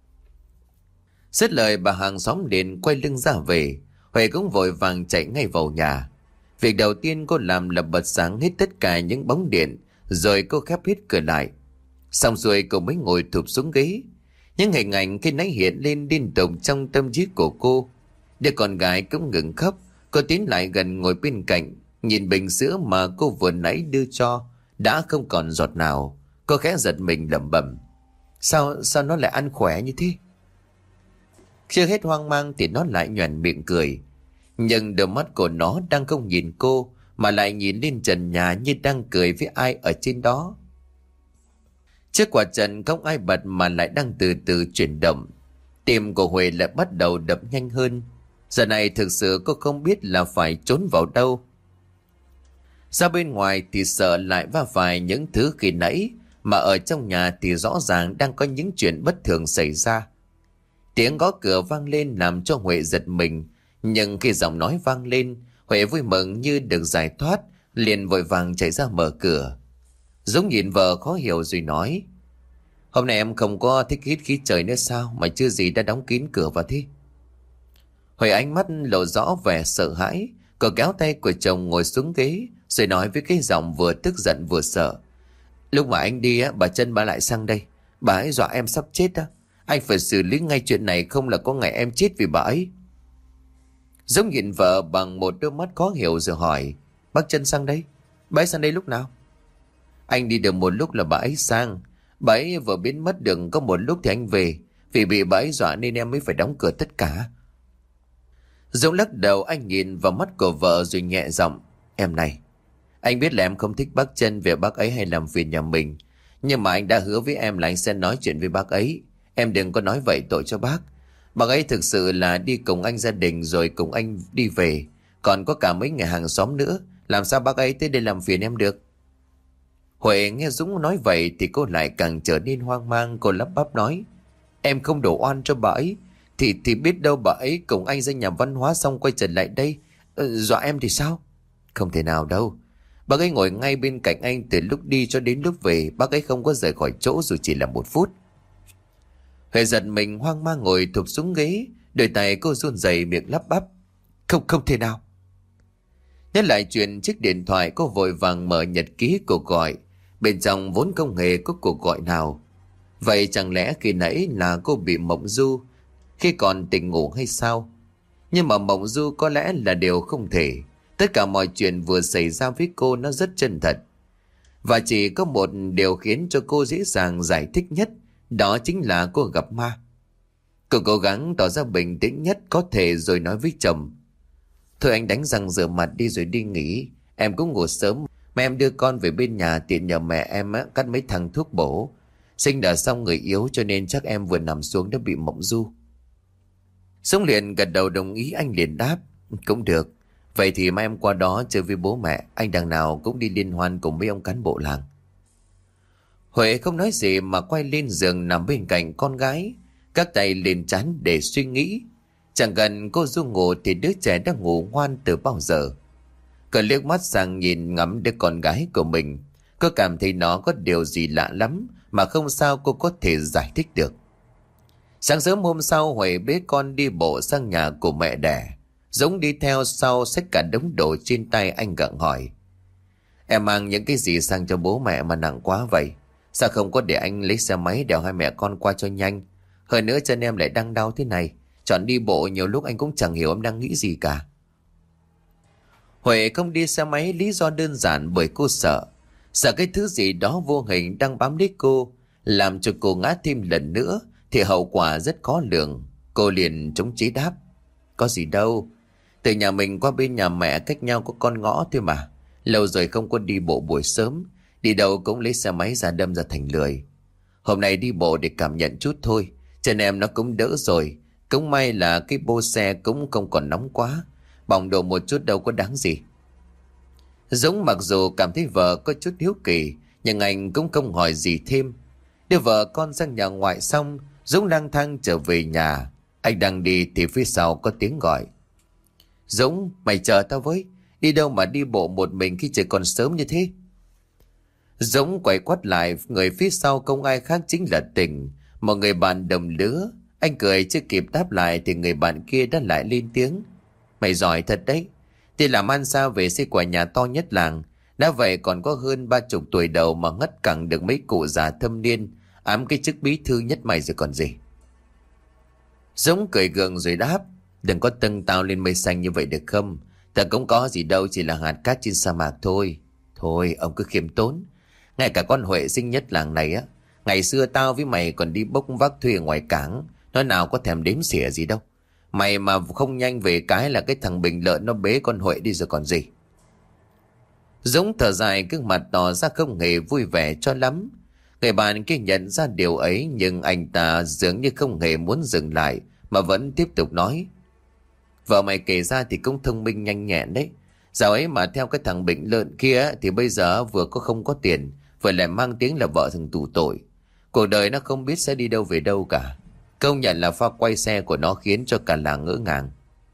Dứt lời bà hàng xóm liền quay lưng ra về. Huệ cũng vội vàng chạy ngay vào nhà. Việc đầu tiên cô làm là bật sáng hết tất cả những bóng điện, rồi cô khép hết cửa lại. Xong rồi cô mới ngồi thụp xuống ghế. Những hình ảnh khi nãy hiện lên liên tục trong tâm trí của cô. Đứa con gái cũng ngừng khóc. Cô tiến lại gần ngồi bên cạnh, nhìn bình sữa mà cô vừa nãy đưa cho đã không còn giọt nào. Cô khẽ giật mình lẩm bẩm. Sao, sao nó lại ăn khỏe như thế? Chưa hết hoang mang thì nó lại nhoẻn miệng cười. Nhưng đôi mắt của nó đang không nhìn cô, mà lại nhìn lên trần nhà như đang cười với ai ở trên đó. Chiếc quạt trần không ai bật mà lại đang từ từ chuyển động. Tim của Huệ lại bắt đầu đập nhanh hơn. Giờ này thực sự cô không biết là phải trốn vào đâu. Ra bên ngoài thì sợ lại va phải những thứ khi nãy, mà ở trong nhà thì rõ ràng đang có những chuyện bất thường xảy ra. Tiếng gõ cửa vang lên làm cho Huệ giật mình, nhưng khi giọng nói vang lên, Huệ vui mừng như được giải thoát, liền vội vàng chạy ra mở cửa. Dũng nhìn vợ khó hiểu rồi nói. Hôm nay em không có thích hít khí trời nữa sao mà chưa gì đã đóng kín cửa vào thế? Huệ ánh mắt lộ rõ vẻ sợ hãi. Cô kéo tay của chồng ngồi xuống ghế rồi nói với cái giọng vừa tức giận vừa sợ. Lúc mà anh đi á, bà Trân bà lại sang đây. Bà ấy dọa em sắp chết á. Anh phải xử lý ngay chuyện này, không là có ngày em chết vì bà ấy. Dũng nhìn vợ bằng một đôi mắt khó hiểu rồi hỏi: Bác Trân sang đây? Bà ấy sang đây lúc nào? Anh đi được một lúc là bà ấy sang. Bà ấy vừa biến mất được có một lúc thì anh về. Vì bị bà ấy dọa nên em mới phải đóng cửa tất cả. Dũng lắc đầu, anh nhìn vào mắt của vợ rồi nhẹ giọng: Em này, anh biết là em không thích bác Trân về bác ấy hay làm phiền nhà mình. Nhưng mà anh đã hứa với em là anh sẽ nói chuyện với bác ấy. Em đừng có nói vậy tội cho bác. Bác ấy thực sự là đi cùng anh gia đình rồi cùng anh đi về. Còn có cả mấy người hàng xóm nữa. Làm sao bác ấy tới đây làm phiền em được? Huệ nghe Dũng nói vậy thì cô lại càng trở nên hoang mang. Cô lắp bắp nói: Em không đổ oan cho bà ấy. Thì thì biết đâu bà ấy cùng anh ra nhà văn hóa xong quay trở lại đây ừ, dọa em thì sao? Không thể nào đâu. Bác ấy ngồi ngay bên cạnh anh từ lúc đi cho đến lúc về. Bác ấy không có rời khỏi chỗ dù chỉ là một phút. Huệ giật mình hoang mang ngồi thụp xuống ghế. Đôi tay cô run rẩy, miệng lắp bắp: Không không thể nào. Nhớ lại chuyện chiếc điện thoại, cô vội vàng mở nhật ký cuộc gọi. Bên trong vốn không hề có cuộc gọi nào. Vậy chẳng lẽ khi nãy là cô bị mộng du khi còn tỉnh ngủ hay sao? Nhưng mà mộng du có lẽ là điều không thể. Tất cả mọi chuyện vừa xảy ra với cô nó rất chân thật. Và chỉ có một điều khiến cho cô dễ dàng giải thích nhất. Đó chính là cô gặp ma. Cô cố gắng tỏ ra bình tĩnh nhất có thể rồi nói với chồng: Thôi anh đánh răng rửa mặt đi rồi đi nghỉ. Em cũng ngủ sớm. Mà em đưa con về bên nhà tiện nhờ mẹ em á, cắt mấy thằng thuốc bổ. Sinh đã xong người yếu cho nên chắc em vừa nằm xuống đã bị mộng du. Dũng liền gật đầu đồng ý. Anh liền đáp: Cũng được. Vậy thì mai em qua đó chơi với bố mẹ. Anh đằng nào cũng đi liên hoan cùng mấy ông cán bộ làng. Huệ không nói gì mà quay lên giường nằm bên cạnh con gái, các tay lên trán để suy nghĩ. Chẳng gần cô Du ngủ thì đứa trẻ đã ngủ ngoan từ bao giờ. Cô liếc mắt sang nhìn ngắm đứa con gái của mình. Cô cảm thấy nó có điều gì lạ lắm mà không sao cô có thể giải thích được. Sáng sớm hôm sau, Huệ bế con đi bộ sang nhà của mẹ đẻ. Dũng đi theo sau xách cả đống đồ trên tay. Anh gặng hỏi: Em mang những cái gì sang cho bố mẹ mà nặng quá vậy? Sao không có để anh lấy xe máy đèo hai mẹ con qua cho nhanh? Hơn nữa chân em lại đang đau thế này. Chọn đi bộ nhiều lúc anh cũng chẳng hiểu em đang nghĩ gì cả. Huệ không đi xe máy lý do đơn giản bởi cô sợ. Sợ cái thứ gì đó vô hình đang bám lấy cô, làm cho cô ngã thêm lần nữa thì hậu quả rất khó lường. Cô liền chống chế đáp: Có gì đâu. Từ nhà mình qua bên nhà mẹ cách nhau có con ngõ thôi mà. Lâu rồi không có đi bộ buổi sớm. Đi đâu cũng lấy xe máy ra đâm ra thành lười. Hôm nay đi bộ để cảm nhận chút thôi. Chân em nó cũng đỡ rồi. Cũng may là cái bô xe cũng không còn nóng quá. Bỏng đồ một chút đâu có đáng gì. Dũng mặc dù cảm thấy vợ có chút hiếu kỳ, nhưng anh cũng không hỏi gì thêm. Đưa vợ con sang nhà ngoại xong, Dũng lang thang trở về nhà. Anh đang đi thì phía sau có tiếng gọi: Dũng, mày chờ tao với. Đi đâu mà đi bộ một mình khi trời còn sớm như thế? Dũng quay quắt lại, người phía sau không ai khác chính là Tình, một người bạn đồng lứa. Anh cười chưa kịp đáp lại thì người bạn kia đã lại lên tiếng: Mày giỏi thật đấy. Thì làm ăn sao về xây quả nhà to nhất làng. Đã vậy còn có hơn ba chục tuổi đầu mà ngất cẳng được mấy cụ già thâm niên ám cái chức bí thư nhất mày rồi còn gì. Dũng cười gượng rồi đáp: Đừng có tâng tao lên mây xanh như vậy được không? Ta cũng có gì đâu, chỉ là hạt cát trên sa mạc thôi. Thôi ông cứ khiêm tốn. Ngay cả con Huệ xinh nhất làng này á, ngày xưa tao với mày còn đi bốc vác thuê ở ngoài cảng, nó nào có thèm đếm xỉa gì đâu. Mày mà không nhanh về cái là cái thằng Bình Lợi nó bế con Huệ đi rồi còn gì. Dũng thở dài, gương mặt tỏ ra không hề vui vẻ cho lắm. Người bạn kia nhận ra điều ấy, nhưng anh ta dường như không hề muốn dừng lại mà vẫn tiếp tục nói: Vợ mày kể ra thì cũng thông minh nhanh nhẹn đấy. Dạo ấy mà theo cái thằng Bình Lợn kia thì bây giờ vừa có không có tiền, vừa lại mang tiếng là vợ thằng tù tội. Cuộc đời nó không biết sẽ đi đâu về đâu cả. Công nhận là pha quay xe của nó khiến cho cả làng ngỡ ngàng.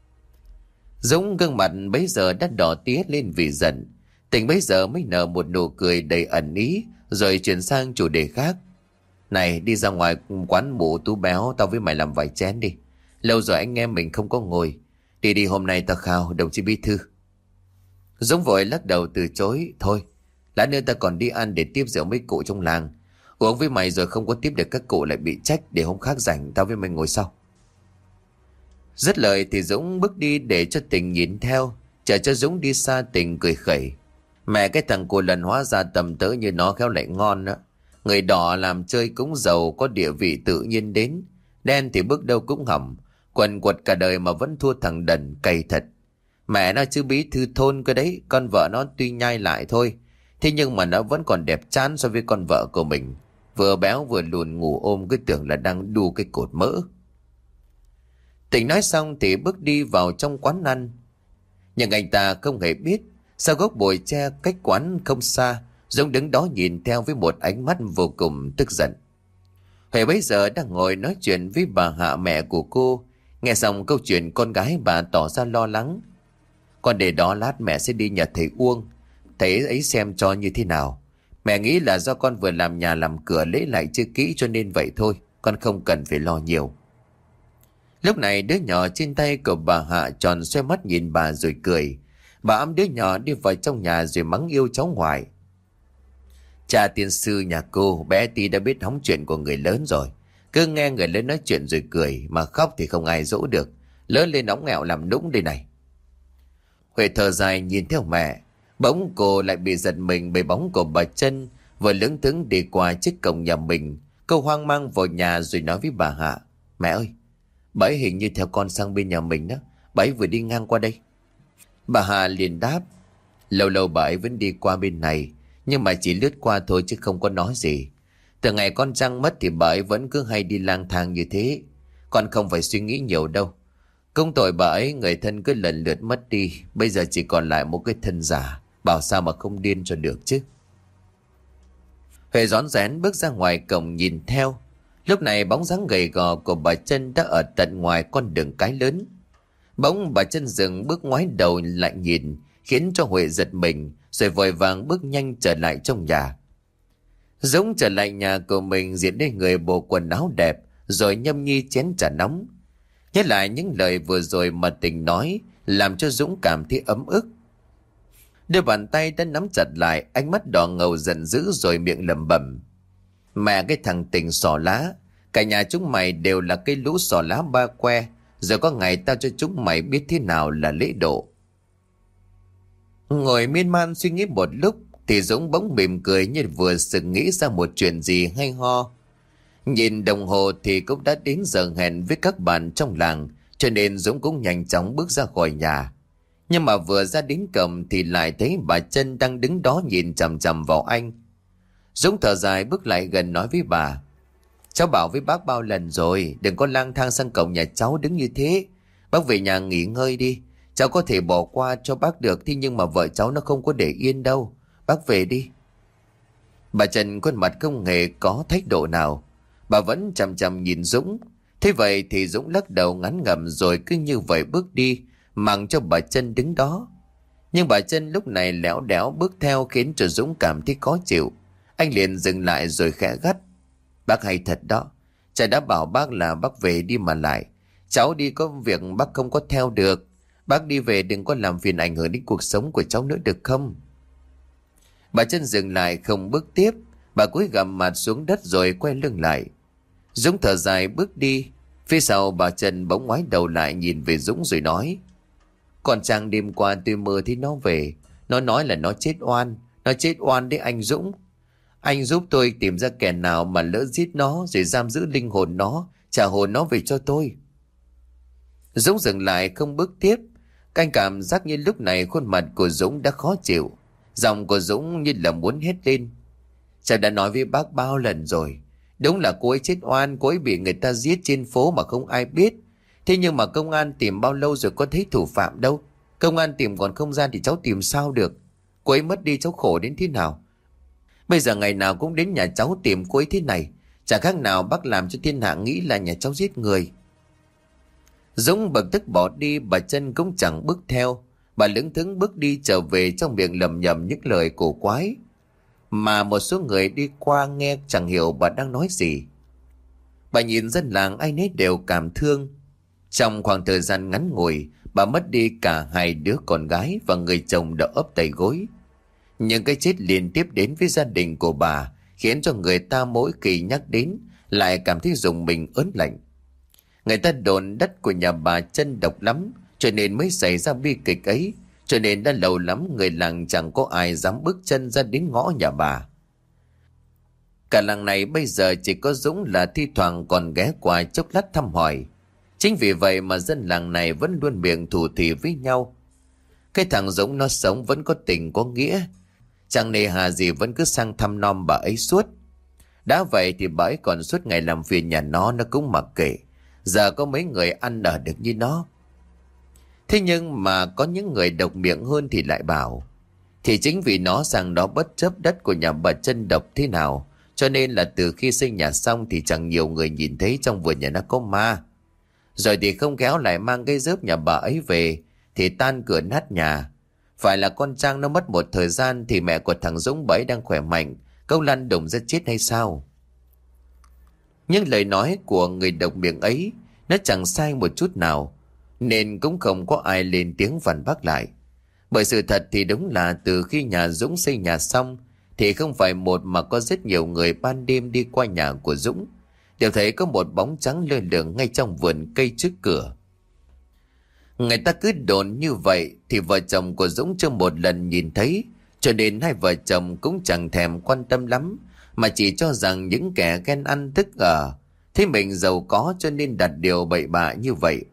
Dũng gương mặt bấy giờ đã đỏ tía lên vì giận. Tình bấy giờ mới nở một nụ cười đầy ẩn ý, rồi chuyển sang chủ đề khác: Này, đi ra ngoài quán mụ Tú Béo, tao với mày làm vài chén đi. Lâu rồi anh em mình không có ngồi. Đi đi, hôm nay tao khao đồng chí bí thư. Dũng vội lắc đầu từ chối: Thôi, lát nữa ta còn đi ăn để tiếp rượu mấy cụ trong làng. Uống với mày rồi không có tiếp được các cụ lại bị trách, để hôm khác rảnh tao với mày ngồi sau. Dứt lời thì Dũng bước đi để cho Tình nhìn theo. Chờ cho Dũng đi xa, Tình cười khẩy. Mẹ cái thằng cô lần hóa ra tầm tớ như nó khéo lại ngon đó. Người đỏ làm chơi cũng giàu, có địa vị tự nhiên đến. Đen thì bước đâu cũng hỏng. Quần quật cả đời mà vẫn thua thằng đần, cay thật. Mẹ nó chứ bí thư thôn cơ đấy. Con vợ nó tuy nhai lại thôi, thế nhưng mà nó vẫn còn đẹp chán so với con vợ của mình. Vừa béo vừa lùn, ngủ ôm cứ tưởng là đang đu cái cột mỡ. Tình nói xong thì bước đi vào trong quán ăn. Nhưng anh ta không hề biết, sau gốc bụi tre cách quán không xa, Dũng đứng đó nhìn theo với một ánh mắt vô cùng tức giận. Huệ bấy giờ đang ngồi nói chuyện với bà Hạ, mẹ của cô. Nghe xong câu chuyện con gái, bà tỏ ra lo lắng. Con để đó lát mẹ sẽ đi nhờ thầy Uông, thầy ấy xem cho như thế nào. Mẹ nghĩ là do con vừa làm nhà làm cửa lễ lại chưa kỹ cho nên vậy thôi, con không cần phải lo nhiều. Lúc này đứa nhỏ trên tay của bà Hạ tròn xoay mắt nhìn bà rồi cười. Bà ẵm đứa nhỏ đi vào trong nhà rồi mắng yêu cháu ngoại. Cha tiên sư nhà cô, bé tí đã biết hóng chuyện của người lớn rồi. Cứ nghe người lớn nói chuyện rồi cười, mà khóc thì không ai dỗ được. Lớn lên óng nghẹo làm nũng đây này. Huệ thở dài nhìn theo mẹ. Bỗng cô lại bị giật mình bởi bóng của bà Trân vừa lững thững đi qua trước cổng nhà mình. Cô hoang mang vào nhà rồi nói với bà Hạ. Mẹ ơi, bà ấy hình như theo con sang bên nhà mình đó. Bà ấy vừa đi ngang qua đây. Bà Hạ liền đáp. Lâu lâu bà ấy vẫn đi qua bên này, nhưng mà chỉ lướt qua thôi chứ không có nói gì. Từ ngày con Trăng mất thì bà ấy vẫn cứ hay đi lang thang như thế. Con không phải suy nghĩ nhiều đâu. Công tội bà ấy, người thân cứ lần lượt mất đi, bây giờ chỉ còn lại một cái thân giả, bảo sao mà không điên cho được chứ. Huệ rón rén bước ra ngoài cổng nhìn theo. Lúc này bóng dáng gầy gò của bà Trân đã ở tận ngoài con đường cái lớn. Bỗng bà Trân dừng bước, ngoái đầu lại nhìn, khiến cho Huệ giật mình, rồi vội vàng bước nhanh trở lại trong nhà. Dũng trở lại nhà của mình, diện đến người bộ quần áo đẹp, rồi nhâm nhi chén trà nóng. Nhớ lại những lời vừa rồi mà Tình nói, làm cho Dũng cảm thấy ấm ức. Đôi bàn tay đã nắm chặt lại, ánh mắt đỏ ngầu giận dữ rồi miệng lẩm bẩm. Mẹ cái thằng Tình xỏ lá, cả nhà chúng mày đều là cái lũ xỏ lá ba que, rồi có ngày tao cho chúng mày biết thế nào là lễ độ. Ngồi miên man suy nghĩ một lúc thì Dũng bỗng mỉm cười như vừa sực nghĩ ra một chuyện gì hay ho. Nhìn đồng hồ thì cũng đã đến giờ hẹn với các bạn trong làng, cho nên Dũng cũng nhanh chóng bước ra khỏi nhà. Nhưng mà vừa ra đến cổng thì lại thấy bà Trân đang đứng đó nhìn chằm chằm vào anh. Dũng thở dài bước lại gần nói với bà. Cháu bảo với bác bao lần rồi, đừng có lang thang sang cổng nhà cháu đứng như thế. Bác về nhà nghỉ ngơi đi. Cháu có thể bỏ qua cho bác được, thế nhưng mà vợ cháu nó không có để yên đâu. Bác về đi. Bà Trân khuôn mặt không hề có thái độ nào. Bà vẫn chằm chằm nhìn Dũng. Thế vậy thì Dũng lắc đầu ngắn ngẩm rồi cứ như vậy bước đi, mặc cho bà Trân đứng đó. Nhưng bà Trân lúc này lẻo đẻo bước theo khiến cho Dũng cảm thấy khó chịu. Anh liền dừng lại rồi khẽ gắt. Bác hay thật đó. Cha đã bảo bác là bác về đi mà lại. Cháu đi có việc bác không có theo được. Bác đi về đừng có làm phiền ảnh hưởng đến cuộc sống của cháu nữa được không? Bà Trân dừng lại không bước tiếp. Bà cúi gằm mặt xuống đất rồi quay lưng lại. Dũng thở dài bước đi. Phía sau bà Trân bỗng ngoái đầu lại nhìn về Dũng rồi nói. Còn Trang đêm qua tôi mơ thấy nó về. Nó nói là nó chết oan. Nó chết oan đấy anh Dũng. Anh giúp tôi tìm ra kẻ nào mà lỡ giết nó, rồi giam giữ linh hồn nó, trả hồn nó về cho tôi. Dũng dừng lại không bước tiếp. Anh cảm giác như lúc này khuôn mặt của Dũng đã khó chịu. Giọng của Dũng như là muốn hét lên. Cháu đã nói với bác bao lần rồi. Đúng là cô ấy chết oan, cô ấy bị người ta giết trên phố mà không ai biết. Thế nhưng mà công an tìm bao lâu rồi có thấy thủ phạm đâu. Công an tìm còn không ra thì cháu tìm sao được. Cô ấy mất đi cháu khổ đến thế nào. Bây giờ ngày nào cũng đến nhà cháu tìm cô ấy thế này. Chẳng khác nào bác làm cho thiên hạ nghĩ là nhà cháu giết người. Dũng bực tức bỏ đi. Bà Trân cũng chẳng bước theo. Bà lững thững bước đi trở về, trong miệng lầm nhầm những lời cổ quái mà một số người đi qua nghe chẳng hiểu bà đang nói gì. Bà nhìn dân làng ai nấy đều cảm thương. Trong khoảng thời gian ngắn ngủi, bà mất đi cả hai đứa con gái và người chồng đã ấp tay gối. Những cái chết liên tiếp đến với gia đình của bà khiến cho người ta mỗi khi nhắc đến lại cảm thấy rùng mình ớn lạnh. Người ta đồn đất của nhà bà Trân độc lắm, cho nên mới xảy ra bi kịch ấy. Cho nên đã lâu lắm người làng chẳng có ai dám bước chân ra đến ngõ nhà bà. Cả làng này bây giờ chỉ có Dũng là thi thoảng còn ghé qua chốc lát thăm hỏi. Chính vì vậy mà dân làng này vẫn luôn miệng thù thỉ với nhau. Cái thằng Dũng nó sống vẫn có tình có nghĩa, chẳng nề hà gì vẫn cứ sang thăm nom bà ấy suốt. Đã vậy thì bà ấy còn suốt ngày làm phiền nhà nó, nó cũng mặc kệ. Giờ có mấy người ăn ở được như nó. Thế nhưng mà có những người độc miệng hơn thì lại bảo, thì chính vì nó sang đó bất chấp đất của nhà bà Trân độc thế nào, cho nên là từ khi xây nhà xong thì chẳng nhiều người nhìn thấy trong vườn nhà nó có ma. Rồi thì không khéo lại mang cái rớp nhà bà ấy về, thì tan cửa nát nhà. Phải là con Trang nó mất một thời gian thì mẹ của thằng Dũng bấy đang khỏe mạnh, câu lăn đùng ra chết hay sao? Nhưng lời nói của người độc miệng ấy nó chẳng sai một chút nào, nên cũng không có ai lên tiếng phản bác lại. Bởi sự thật thì đúng là từ khi nhà Dũng xây nhà xong thì không phải một mà có rất nhiều người ban đêm đi qua nhà của Dũng đều thấy có một bóng trắng lơ lửng ngay trong vườn cây trước cửa. Người ta cứ đồn như vậy thì vợ chồng của Dũng chưa một lần nhìn thấy, cho nên hai vợ chồng cũng chẳng thèm quan tâm lắm, mà chỉ cho rằng những kẻ ghen ăn tức ở, thấy mình giàu có cho nên đặt điều bậy bạ như vậy.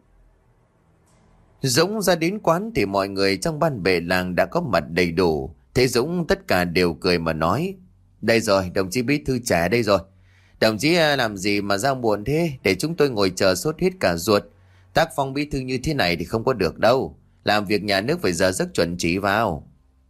Dũng ra đến quán thì mọi người trong ban bệ làng đã có mặt đầy đủ. Thế Dũng tất cả đều cười mà nói, đây rồi, đồng chí bí thư trẻ đây rồi. Đồng chí làm gì mà ra muộn thế, để chúng tôi ngồi chờ sốt hết cả ruột. Tác phong bí thư như thế này thì không có được đâu, làm việc nhà nước phải giờ giấc chuẩn chỉ vào.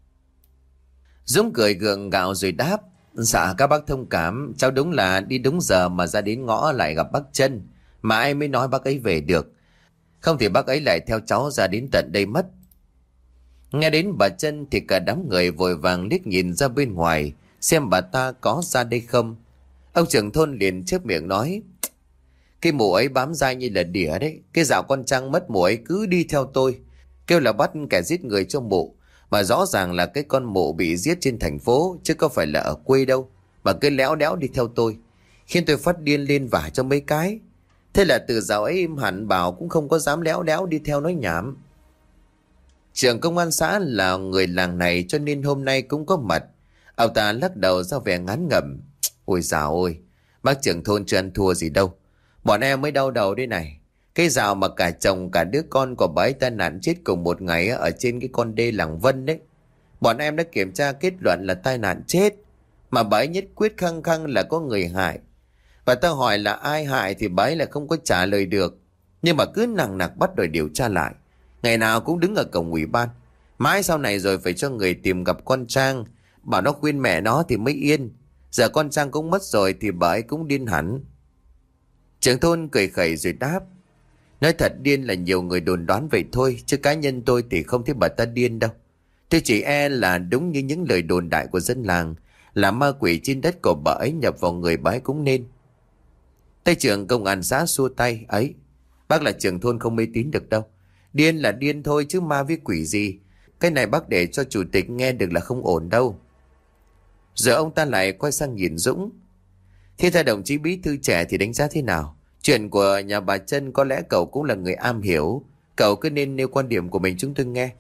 Dũng cười gượng gạo rồi đáp, dạ các bác thông cảm, cháu đúng là đi đúng giờ mà ra đến ngõ lại gặp bác Trân, mà ai mới nói bác ấy về được. Không thì bác ấy lại theo cháu ra đến tận đây mất. Nghe đến bà Trân thì cả đám người vội vàng liếc nhìn ra bên ngoài xem bà ta có ra đây không. Ông trưởng thôn liền chép miệng nói, cái mụ ấy bám dai như là đỉa đấy. Cái dạo con Trang mất mụ ấy cứ đi theo tôi, kêu là bắt kẻ giết người cho mụ, mà rõ ràng là cái con mụ bị giết trên thành phố chứ có phải là ở quê đâu, mà cứ léo đéo đi theo tôi, khiến tôi phát điên lên vả cho mấy cái. Thế là từ dạo ấy im hẳn, bảo cũng không có dám léo đéo đi theo nói nhảm. Trưởng công an xã là người làng này cho nên hôm nay cũng có mặt. Ông ta lắc đầu ra vẻ ngán ngẩm, ôi dào ôi, bác trưởng thôn chưa ăn thua gì đâu, bọn em mới đau đầu đây này. Cái dạo mà cả chồng cả đứa con của bà ấy tai nạn chết cùng một ngày ở trên cái con đê làng Vân đấy. Bọn em đã kiểm tra kết luận là tai nạn chết, mà bà ấy nhất quyết khăng khăng là có người hại. Và ta hỏi là ai hại thì bà ấy lại không có trả lời được, nhưng mà cứ nằng nặc bắt đòi điều tra lại. Ngày nào cũng đứng ở cổng ủy ban, mãi sau này rồi phải cho người tìm gặp con Trang, bảo nó khuyên mẹ nó thì mới yên. Giờ con Trang cũng mất rồi thì bà ấy cũng điên hẳn. Trưởng thôn cười khẩy rồi đáp, nói thật điên là nhiều người đồn đoán vậy thôi, chứ cá nhân tôi thì không thấy bà ta điên đâu. Tôi chỉ e là đúng như những lời đồn đại của dân làng, là ma quỷ trên đất của bà ấy nhập vào người bà ấy cũng nên. Tay trưởng công an xã xua tay, ấy, bác là trưởng thôn không mê tín được đâu. Điên là điên thôi chứ ma với quỷ gì. Cái này bác để cho chủ tịch nghe được là không ổn đâu. Giờ ông ta lại quay sang nhìn Dũng. Thế theo đồng chí bí thư trẻ thì đánh giá thế nào? Chuyện của nhà bà Trân có lẽ cậu cũng là người am hiểu, cậu cứ nên nêu quan điểm của mình chúng tôi nghe.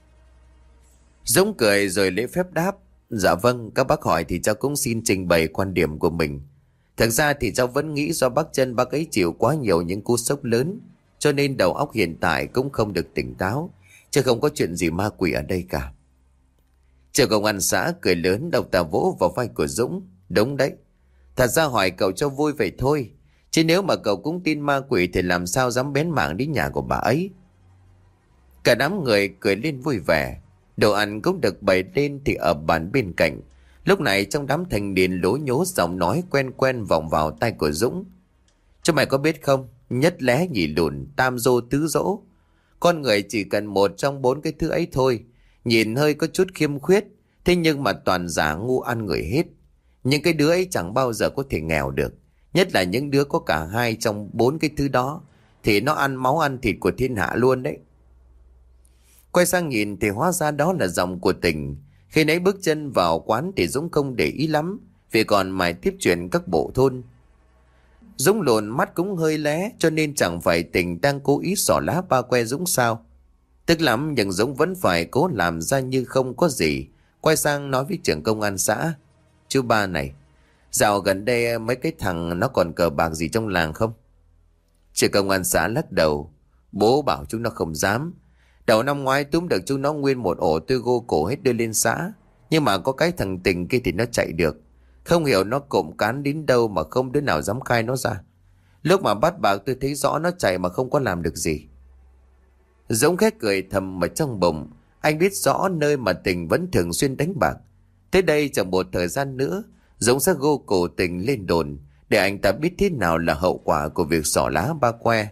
Dũng cười rồi lễ phép đáp, dạ vâng, các bác hỏi thì cháu cũng xin trình bày quan điểm của mình. Thật ra thì cháu vẫn nghĩ do bác Trân bác ấy chịu quá nhiều những cú sốc lớn, cho nên đầu óc hiện tại cũng không được tỉnh táo, chứ không có chuyện gì ma quỷ ở đây cả. Trưởng công an xã cười lớn, đầu ta vỗ vào vai của Dũng. Đúng đấy, thật ra hỏi cậu cho vui vậy thôi, chứ nếu mà cậu cũng tin ma quỷ thì làm sao dám bén mảng đến nhà của bà ấy. Cả đám người cười lên vui vẻ. Đồ ăn cũng được bày lên thì ở bàn bên cạnh, lúc này trong đám thanh niên lố nhố giọng nói quen quen vọng vào tai của Dũng. Cho mày có biết không, nhất lé nhì lùn, tam dô tứ dỗ, con người chỉ cần một trong bốn cái thứ ấy thôi. Nhìn hơi có chút khiêm khuyết, thế nhưng mà toàn giả ngu ăn người hết. Những cái đứa ấy chẳng bao giờ có thể nghèo được, nhất là những đứa có cả hai trong bốn cái thứ đó thì nó ăn máu ăn thịt của thiên hạ luôn đấy. Quay sang nhìn thì hóa ra đó là giọng của Tình. Khi nãy bước chân vào quán thì Dũng không để ý lắm, vì còn mải tiếp chuyện các bộ thôn. Dũng lồn mắt cũng hơi lé, cho nên chẳng phải Tình đang cố ý xỏ lá ba que Dũng sao. Tức lắm nhưng Dũng vẫn phải cố làm ra như không có gì. Quay sang nói với trưởng công an xã: Chú ba này, dạo gần đây mấy cái thằng nó còn cờ bạc gì trong làng không? Trưởng công an xã lắc đầu: Bố bảo chúng nó không dám. Đầu năm ngoái túm được chúng nó nguyên một ổ, tôi gô cổ hết đưa lên xã. Nhưng mà có cái thằng Tình kia thì nó chạy được. Không hiểu nó cộm cán đến đâu mà không đứa nào dám khai nó ra. Lúc mà bắt bạc tôi thấy rõ nó chạy mà không có làm được gì. Dũng khét cười thầm ở trong bụng. Anh biết rõ nơi mà Tình vẫn thường xuyên đánh bạc. Thế đây chẳng một thời gian nữa, Dũng sẽ gô cổ Tình lên đồn, để anh ta biết thế nào là hậu quả của việc xỏ lá ba que.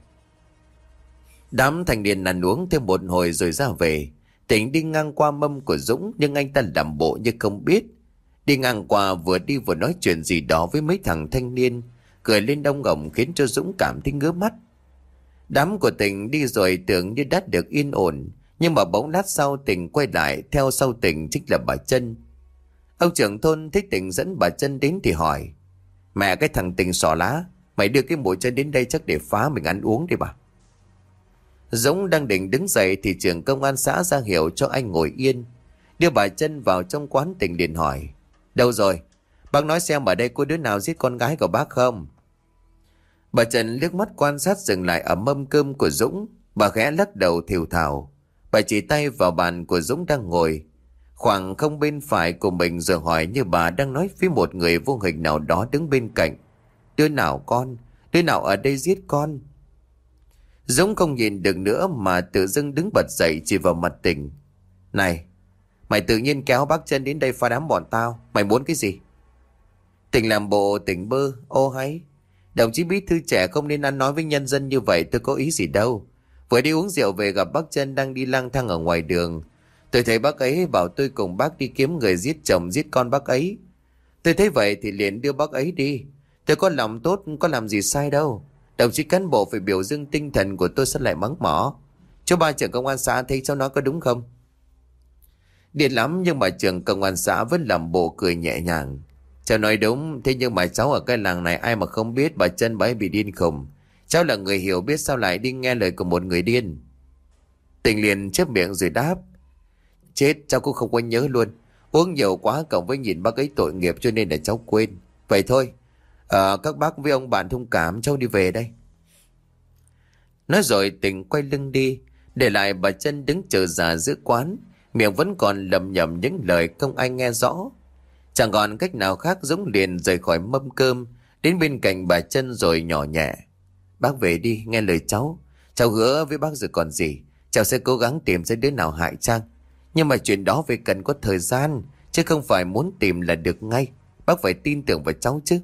Đám thanh niên ăn uống thêm một hồi rồi ra về. Tình đi ngang qua mâm của Dũng, nhưng anh ta làm bộ như không biết. Đi ngang qua vừa đi vừa nói chuyện gì đó với mấy thằng thanh niên, cười lên đông ngọng khiến cho Dũng cảm thấy ngứa mắt. Đám của Tình đi rồi tưởng như đã được yên ổn, nhưng mà bỗng lát sau Tình quay lại, theo sau Tình chính là bà Trân. Ông trưởng thôn thấy Tình dẫn bà Trân đến thì hỏi: Mẹ, cái thằng Tình xỏ lá, mày đưa cái mồi chân đến đây chắc để phá mình ăn uống đi bà. Dũng đang định đứng dậy thì trưởng công an xã ra hiệu cho anh ngồi yên, đưa bà Trân vào trong quán. Tình liền hỏi: Đâu rồi? Bác nói xem ở đây có đứa nào giết con gái của bác không? Bà Trân liếc mắt quan sát dừng lại ở mâm cơm của Dũng. Bà khẽ lắc đầu thều thào. Bà chỉ tay vào bàn của Dũng đang ngồi khoảng không bên phải của mình, rồi hỏi như bà đang nói với một người vô hình nào đó đứng bên cạnh: Đứa nào con? Đứa nào ở đây giết con? Dũng không nhìn được nữa mà tự dưng đứng bật dậy chỉ vào mặt Tình: Này, mày tự nhiên kéo bác Trân đến đây phá đám bọn tao, mày muốn cái gì? Tình làm bộ tỉnh bơ: Ô hay, đồng chí bí thư trẻ không nên ăn nói với nhân dân như vậy, tôi có ý gì đâu. Vừa đi uống rượu về gặp bác Trân đang đi lang thang ở ngoài đường. Tôi thấy bác ấy bảo tôi cùng bác đi kiếm người giết chồng giết con bác ấy. Tôi thấy vậy thì liền đưa bác ấy đi. Tôi có lòng tốt, có làm gì sai đâu. Đồng chí cán bộ phải biểu dương tinh thần của tôi, sao lại mắng mỏ? Chú ba trưởng công an xã thấy cháu nói có đúng không? Điên lắm, nhưng mà trưởng công an xã vẫn làm bộ cười nhẹ nhàng: Cháu nói đúng, thế nhưng mà cháu ở cái làng này ai mà không biết bà Trân bà ấy bị điên khùng. Cháu là người hiểu biết, sao lại đi nghe lời của một người điên? Tình liền chép miệng rồi đáp: Chết, cháu cũng không có nhớ luôn. Uống nhiều quá cộng với nhìn bác ấy tội nghiệp cho nên là cháu quên. Vậy thôi, à, các bác với ông bạn thông cảm, cháu đi về đây. Nói rồi Tình quay lưng đi, để lại bà Trân đứng chờ già giữa quán, miệng vẫn còn lầm nhầm những lời không ai nghe rõ. Chẳng còn cách nào khác, Dũng liền rời khỏi mâm cơm, đến bên cạnh bà Trân rồi nhỏ nhẹ: Bác về đi, nghe lời cháu. Cháu hứa với bác rồi còn gì. Cháu sẽ cố gắng tìm ra đứa nào hại Trang. Nhưng mà chuyện đó phải cần có thời gian, chứ không phải muốn tìm là được ngay. Bác phải tin tưởng vào cháu chứ.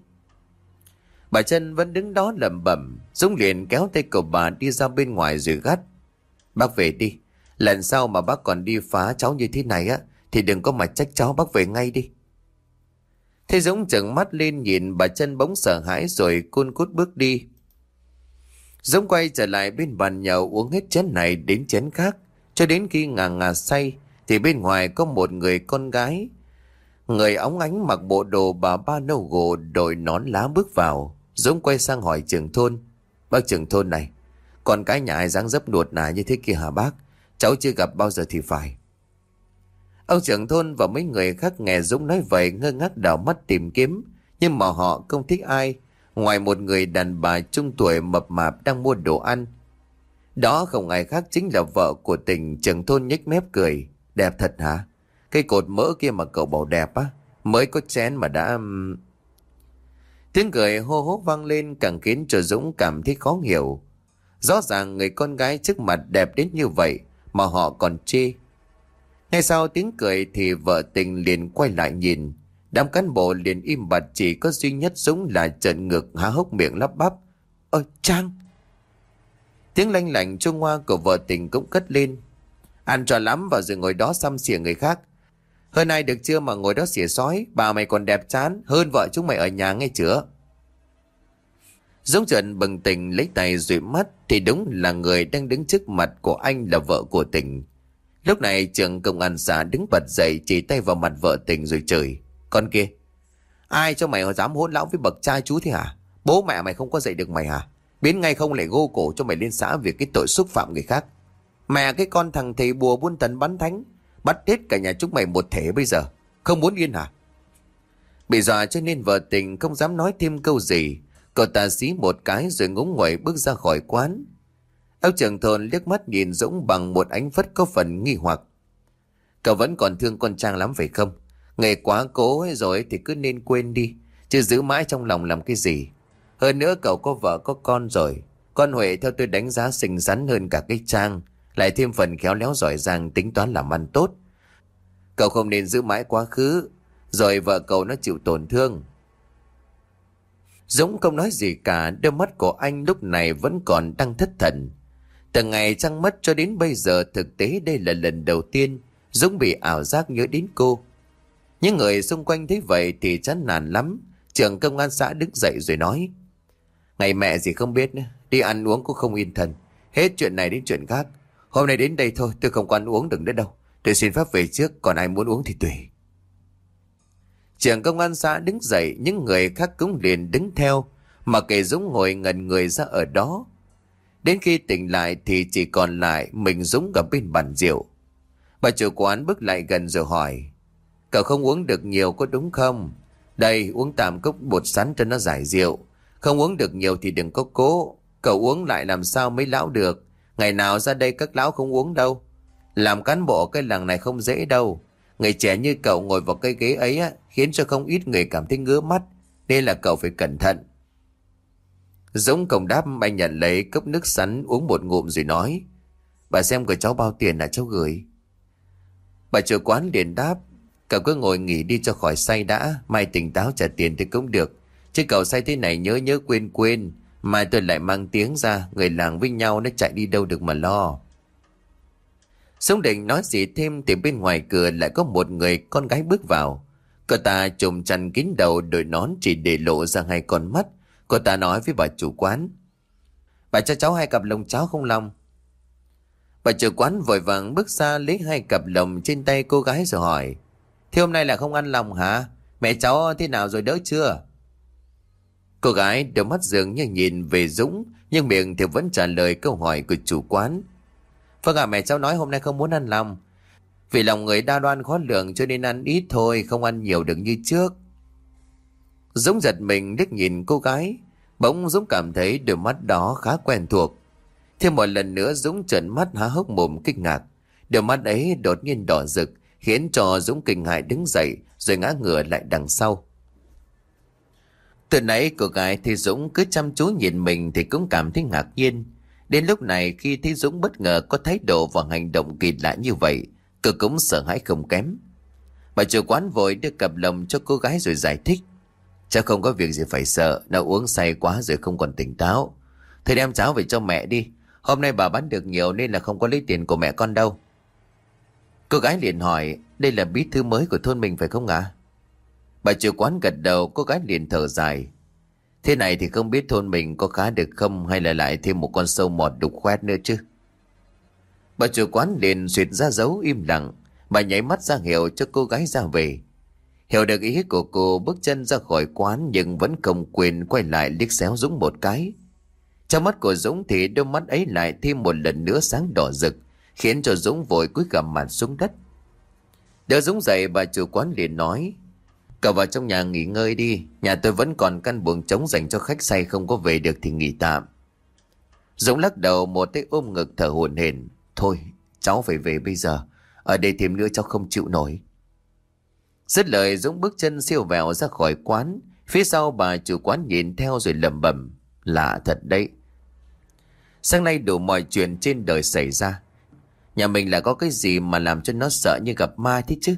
Bà Trân vẫn đứng đó lẩm bẩm. Dũng liền kéo tay của bà đi ra bên ngoài rồi gắt: Bác về đi. Lần sau mà bác còn đi phá cháu như thế này á thì đừng có mà trách cháu, bác về ngay đi. Thế Dũng trợn mắt lên nhìn bà Trân bỗng sợ hãi rồi cun cút bước đi. Dũng quay trở lại bên bàn nhậu uống hết chén này đến chén khác, cho đến khi ngà ngà say thì bên ngoài có một người con gái, người óng ánh mặc bộ đồ bà ba nâu gồ, đội nón lá bước vào. Dũng quay sang hỏi trưởng thôn: Bác trưởng thôn này, con cái nhà ai dáng dấp nuột nà như thế kia hả bác? Cháu chưa gặp bao giờ thì phải. Ông trưởng thôn và mấy người khác nghe Dũng nói vậy ngơ ngác đảo mắt tìm kiếm, nhưng mà họ không thích ai ngoài một người đàn bà trung tuổi mập mạp đang mua đồ ăn. Đó không ai khác chính là vợ của Tình. Trưởng thôn nhếch mép cười: Đẹp thật hả? Cái cột mỡ kia mà cậu bảo đẹp á, mới có chén mà đã... Tiếng cười hô hố vang lên càng khiến cho Dũng cảm thấy khó hiểu. Rõ ràng người con gái trước mặt đẹp đến như vậy mà họ còn chê. Ngay sau tiếng cười thì vợ Tình liền quay lại nhìn. Đám cán bộ liền im bặt, chỉ có duy nhất Dũng là trợn ngược há hốc miệng lắp bắp: Ôi Trang! Tiếng lanh lảnh trung hoa của vợ Tình cũng cất lên: Ăn cho lắm vào rồi ngồi đó xăm xỉa người khác. Hơn ai được chưa mà ngồi đó xỉa sói, bà mày còn đẹp chán hơn vợ chúng mày ở nhà nghe chưa? Dũng trợn bừng tỉnh lấy tay dụi mắt thì đúng là người đang đứng trước mặt của anh là vợ của Tình. Lúc này trưởng công an xã đứng bật dậy chỉ tay vào mặt vợ Tình rồi chửi: Con kia, ai cho mày dám hỗn láo với bậc trai chú thế hả? Bố mẹ mày không có dạy được mày hả? Biến ngay không lại gô cổ cho mày lên xã vì cái tội xúc phạm người khác. Mẹ cái con thằng thầy bùa buôn tần bắn thánh, bắt hết cả nhà chúng mày một thể bây giờ. Không muốn yên hả? Bị dọa cho nên vợ tình không dám nói thêm câu gì. Cậu ta xí một cái rồi ngúng nguẩy bước ra khỏi quán. Ông trưởng thôn liếc mắt nhìn Dũng bằng một ánh phất có phần nghi hoặc. Cậu vẫn còn thương con Trang lắm phải không? Ngày quá cố ấy rồi thì cứ nên quên đi, chứ giữ mãi trong lòng làm cái gì. Hơn nữa cậu có vợ có con rồi. Con Huệ theo tôi đánh giá xinh xắn hơn cả cái Trang, lại thêm phần khéo léo giỏi giang, tính toán làm ăn tốt. Cậu không nên giữ mãi quá khứ, rồi vợ cậu nó chịu tổn thương. Dũng không nói gì cả, đôi mắt của anh lúc này vẫn còn đang thất thần. Từ ngày Trang mất cho đến bây giờ, thực tế đây là lần đầu tiên Dũng bị ảo giác nhớ đến cô. Những người xung quanh thấy vậy thì chán nản lắm. Trưởng công an xã đứng dậy rồi nói: Ngày mẹ gì không biết nữa, đi ăn uống cũng không yên thần. Hết chuyện này đến chuyện khác. Hôm nay đến đây thôi, tôi không có ăn uống được nữa đâu. Tôi xin phép về trước, còn ai muốn uống thì tùy. Trưởng công an xã đứng dậy, những người khác cũng liền đứng theo, mà kệ Dũng ngồi ngẩn người ra ở đó. Đến khi tỉnh lại thì chỉ còn lại mình Dũng ở bên bàn rượu. Bà chủ quán bước lại gần rồi hỏi: Cậu không uống được nhiều có đúng không? Đây, uống tạm cốc bột sắn cho nó giải rượu. Không uống được nhiều thì đừng có cố. Cậu uống lại làm sao mấy lão được. Ngày nào ra đây các lão không uống đâu. Làm cán bộ cái làng này không dễ đâu. Người trẻ như cậu ngồi vào cái ghế ấy á, khiến cho không ít người cảm thấy ngứa mắt. Nên là cậu phải cẩn thận. Dũng không đáp, anh nhận lấy cốc nước sắn uống một ngụm rồi nói: Bà xem của cháu bao tiền là cháu gửi. Bà chủ quán liền đáp: Cậu cứ ngồi nghỉ đi cho khỏi say đã, mai tỉnh táo trả tiền thì cũng được. Chứ cậu say thế này nhớ nhớ quên quên, mai tôi lại mang tiếng ra, người làng với nhau nó chạy đi đâu được mà lo. Dũng định nói gì thêm thì bên ngoài cửa lại có một người con gái bước vào. Cô ta trùm chăn kín đầu, đội nón chỉ để lộ ra hai con mắt. Cô ta nói với bà chủ quán: Bà cho cháu hai cặp lồng cháo không lòng. Bà chủ quán vội vàng bước ra lấy hai cặp lồng trên tay cô gái rồi hỏi: Thế hôm nay là không ăn lòng hả? Mẹ cháu thế nào rồi, đỡ chưa? Cô gái đôi mắt dường như nhìn về Dũng, nhưng miệng thì vẫn trả lời câu hỏi của chủ quán: Vâng ạ, mẹ cháu nói hôm nay không muốn ăn lòng. Vì lòng người đa đoan khó lường cho nên ăn ít thôi, không ăn nhiều được như trước. Dũng giật mình liếc nhìn cô gái. Bỗng Dũng cảm thấy đôi mắt đó khá quen thuộc. Thêm một lần nữa Dũng trợn mắt há hốc mồm kinh ngạc. Đôi mắt ấy đột nhiên đỏ rực, khiến cho Dũng kinh hãi đứng dậy rồi ngã ngửa lại đằng sau. Từ nãy cô gái thấy Dũng cứ chăm chú nhìn mình thì cũng cảm thấy ngạc nhiên. Đến lúc này khi thấy Dũng bất ngờ có thái độ và hành động kỳ lạ như vậy, cô cũng sợ hãi không kém. Bà chủ quán vội đưa cặp lồng cho cô gái rồi giải thích: Cháu không có việc gì phải sợ, nó uống say quá rồi không còn tỉnh táo. Thôi đem cháu về cho mẹ đi, hôm nay bà bán được nhiều nên là không có lấy tiền của mẹ con đâu. Cô gái liền hỏi: Đây là bí thư mới của thôn mình phải không ạ? Bà chủ quán gật đầu. Cô gái liền thở dài: Thế này thì không biết thôn mình có khá được không, hay là lại thêm một con sâu mọt đục khoét nữa chứ. Bà chủ quán liền suyệt ra dấu im lặng. Bà nháy mắt ra hiệu cho cô gái ra về. Hiểu được ý của cô, bước chân ra khỏi quán nhưng vẫn không quên quay lại liếc xéo Dũng một cái. Trong mắt của Dũng thì đôi mắt ấy lại thêm một lần nữa sáng đỏ rực, khiến cho Dũng vội cúi gằm mặt xuống đất. Đỡ Dũng dậy, bà chủ quán liền nói: Cậu vào trong nhà nghỉ ngơi đi, nhà tôi vẫn còn căn buồng trống dành cho khách say không có về được thì nghỉ tạm. Dũng lắc đầu, một tay ôm ngực thở hổn hển: Thôi cháu phải về bây giờ, ở đây thêm nữa cháu không chịu nổi. Dứt lời Dũng bước chân siêu vẹo ra khỏi quán. Phía sau bà chủ quán nhìn theo rồi lẩm bẩm: Lạ thật đấy, sáng nay đủ mọi chuyện trên đời xảy ra, nhà mình là có cái gì mà làm cho nó sợ như gặp ma thế chứ.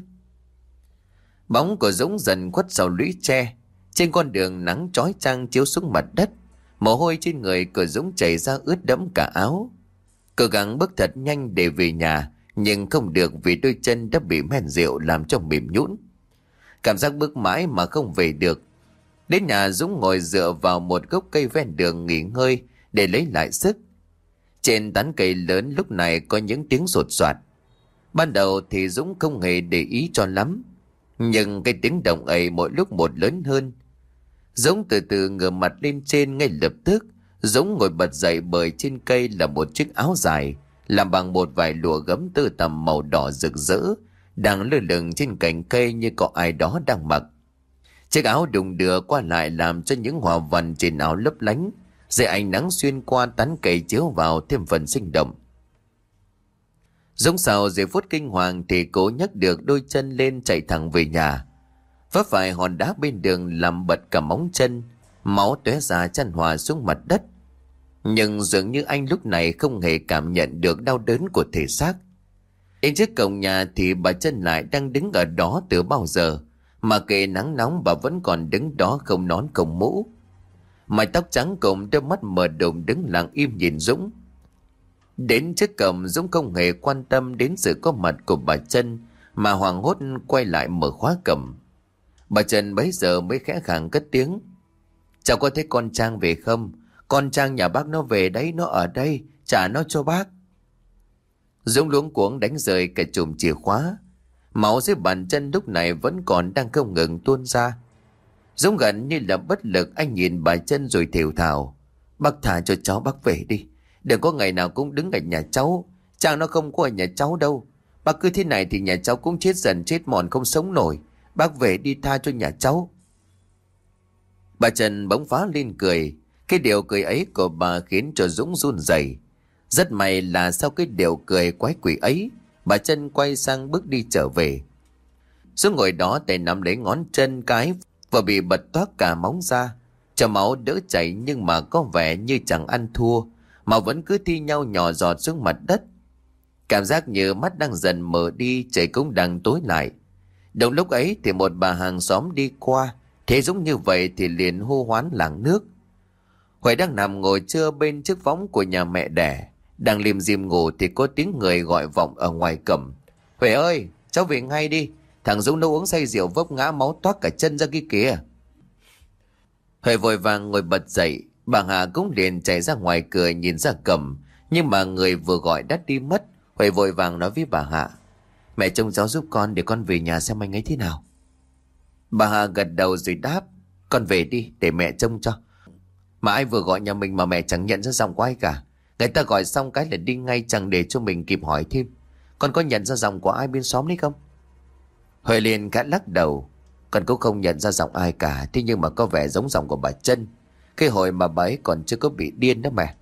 Bóng của Dũng dần khuất sau lũy tre. Trên con đường nắng chói chang chiếu xuống mặt đất, mồ hôi trên người của Dũng chảy ra ướt đẫm cả áo. Cố gắng bước thật nhanh để về nhà, nhưng không được vì đôi chân đã bị men rượu làm cho mềm nhũn. Cảm giác bước mãi mà không về được. Đến nhà Dũng ngồi dựa vào một gốc cây ven đường nghỉ ngơi để lấy lại sức. Trên tán cây lớn lúc này có những tiếng sột soạt. Ban đầu thì Dũng không hề để ý cho lắm, nhưng cái tiếng động ấy mỗi lúc một lớn hơn. Dũng từ từ ngửa mặt lên trên. Ngay lập tức Dũng ngồi bật dậy, bởi trên cây là một chiếc áo dài làm bằng một vài lụa gấm tơ tằm màu đỏ rực rỡ, đang lơ lửng trên cành cây như có ai đó đang mặc. Chiếc áo đung đưa qua lại làm cho những hoa văn trên áo lấp lánh, dưới ánh nắng xuyên qua tán cây chiếu vào thêm phần sinh động. Dũng sau giây phút kinh hoàng thì cố nhấc được đôi chân lên, chạy thẳng về nhà. Vấp phải hòn đá bên đường làm bật cả móng chân, máu tóe ra chan hòa xuống mặt đất. Nhưng dường như anh lúc này không hề cảm nhận được đau đớn của thể xác. Đến trước cổng nhà thì bà Trân lại đang đứng ở đó từ bao giờ, mà kệ nắng nóng bà vẫn còn đứng đó không nón không mũ. Mái tóc trắng cùng đôi mắt mờ đục đứng lặng im nhìn Dũng. Đến trước cổng, Dũng không hề quan tâm đến sự có mặt của bà Trân, mà hoảng hốt quay lại mở khóa cổng. Bà Trân bấy giờ mới khẽ khàng cất tiếng: "Cháu có thấy con Trang về không? Con Trang nhà bác nó về đấy, nó ở đây, trả nó cho bác." Dũng luống cuống đánh rơi cả chùm chìa khóa. Máu dưới bàn chân lúc này vẫn còn đang không ngừng tuôn ra. Dũng gần như là bất lực, anh nhìn bà Trân rồi thều thào: "Bác thả cho cháu, bác về đi. Đừng có ngày nào cũng đứng ở nhà cháu. Trang nó không có ở nhà cháu đâu. Bác cứ thế này thì nhà cháu cũng chết dần chết mòn không sống nổi. Bác về đi, tha cho nhà cháu." Bà Trân bỗng phá lên cười. Cái điệu cười ấy của bà khiến cho Dũng run rẩy. Rất may là sau cái điệu cười quái quỷ ấy, bà Trân quay sang bước đi trở về. Dũng ngồi đó tay nắm lấy ngón chân cái và bị bật toác cả móng ra. Cho máu đỡ chảy nhưng mà có vẻ như chẳng ăn thua, mà vẫn cứ thi nhau nhỏ giọt xuống mặt đất. Cảm giác như mắt đang dần mở đi, trời cũng đang tối lại. Đồng lúc ấy thì một bà hàng xóm đi qua, thấy Dũng như vậy thì liền hô hoán làng nước. Huệ đang nằm ngồi trưa bên chiếc võng của nhà mẹ đẻ, đang lim dim ngủ thì có tiếng người gọi vọng ở ngoài cổng: "Huệ ơi, cháu về ngay đi, thằng Dũng nó uống say rượu vấp ngã máu toát cả chân ra kia kìa." Huệ vội vàng ngồi bật dậy. Bà Hà cũng liền chạy ra ngoài cửa nhìn ra cổng, nhưng mà người vừa gọi đã đi mất. Huệ vội vàng nói với bà Hà: "Mẹ trông cháu giúp con để con về nhà xem anh ấy thế nào." Bà Hà gật đầu rồi đáp: "Con về đi để mẹ trông cho. Mà ai vừa gọi nhà mình mà mẹ chẳng nhận ra giọng của ai cả. Người ta gọi xong cái là đi ngay, chẳng để cho mình kịp hỏi thêm. Con có nhận ra giọng của ai bên xóm đấy không?" Huệ liền khẽ lắc đầu: "Con cũng không nhận ra giọng ai cả. Thế nhưng mà có vẻ giống giọng của bà Trân, cái hồi mà bà ấy còn chưa có bị điên đó mẹ.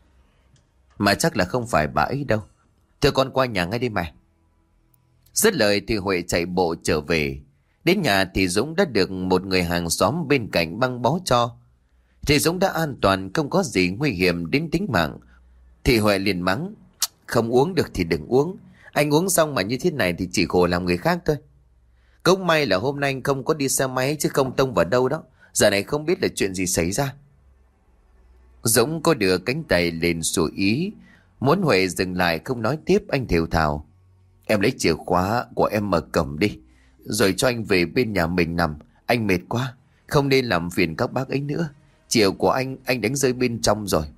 Mà chắc là không phải bà ấy đâu. Thưa con qua nhà ngay đi mẹ." Dứt lời thì Huệ chạy bộ trở về. Đến nhà thì Dũng đã được một người hàng xóm bên cạnh băng bó cho. Thì Dũng đã an toàn, không có gì nguy hiểm đến tính mạng. Thì Huệ liền mắng: "Không uống được thì đừng uống. Anh uống xong mà như thế này thì chỉ khổ làm người khác thôi. Cũng may là hôm nay anh không có đi xe máy chứ không tông vào đâu đó. Giờ này không biết là chuyện gì xảy ra." Dũng có đưa cánh tay lên sủa ý, muốn Huệ dừng lại không nói tiếp. Anh thều thào: "Em lấy chìa khóa của em mở cổng đi, rồi cho anh về bên nhà mình nằm. Anh mệt quá, không nên làm phiền các bác ấy nữa. Chìa của anh, anh đánh rơi bên trong rồi."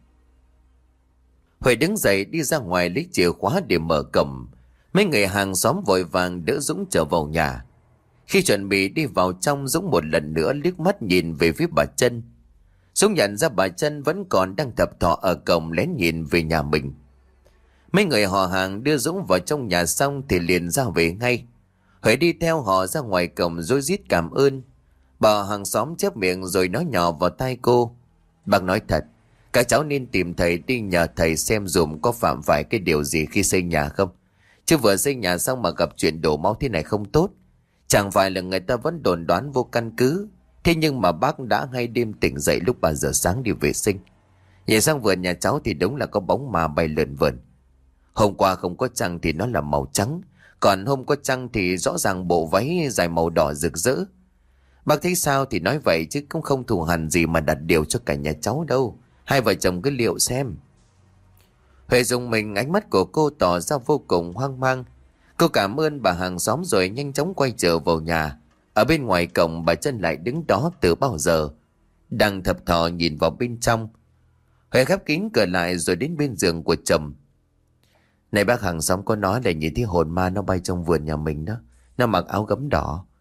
Huệ đứng dậy đi ra ngoài lấy chìa khóa để mở cổng. Mấy người hàng xóm vội vàng đỡ Dũng trở vào nhà. Khi chuẩn bị đi vào trong, Dũng một lần nữa liếc mắt nhìn về phía bà Trân. Dũng nhận ra bà Trân vẫn còn đang thập thọ ở cổng lén nhìn về nhà mình. Mấy người họ hàng đưa Dũng vào trong nhà xong thì liền ra về ngay. Huệ đi theo họ ra ngoài cổng rối rít cảm ơn. Bà hàng xóm chép miệng rồi nói nhỏ vào tai cô: "Bác nói thật, các cháu nên tìm thầy đi nhờ thầy xem dùm có phạm phải cái điều gì khi xây nhà không. Chứ vừa xây nhà xong mà gặp chuyện đổ máu thế này không tốt. Chẳng phải là người ta vẫn đồn đoán vô căn cứ. Thế nhưng mà bác đã ngay đêm tỉnh dậy lúc ba giờ sáng đi vệ sinh. Nhìn sang vườn nhà cháu thì đúng là có bóng ma bay lượn vườn. Hôm qua không có trăng thì nó là màu trắng, còn hôm có trăng thì rõ ràng bộ váy dài màu đỏ rực rỡ. Bác thấy sao thì nói vậy chứ cũng không thù hằn gì mà đặt điều cho cả nhà cháu đâu. Hai vợ chồng cứ liệu xem." Huệ dùng mình, ánh mắt của cô tỏ ra vô cùng hoang mang. Cô cảm ơn bà hàng xóm rồi nhanh chóng quay trở vào nhà. Ở bên ngoài cổng bà Trân lại đứng đó từ bao giờ, đang thập thò nhìn vào bên trong. Huệ khép kín cửa lại rồi đến bên giường của chồng. "Này bác hàng xóm có nói là nhìn thấy hồn ma nó bay trong vườn nhà mình đó. Nó mặc áo gấm đỏ.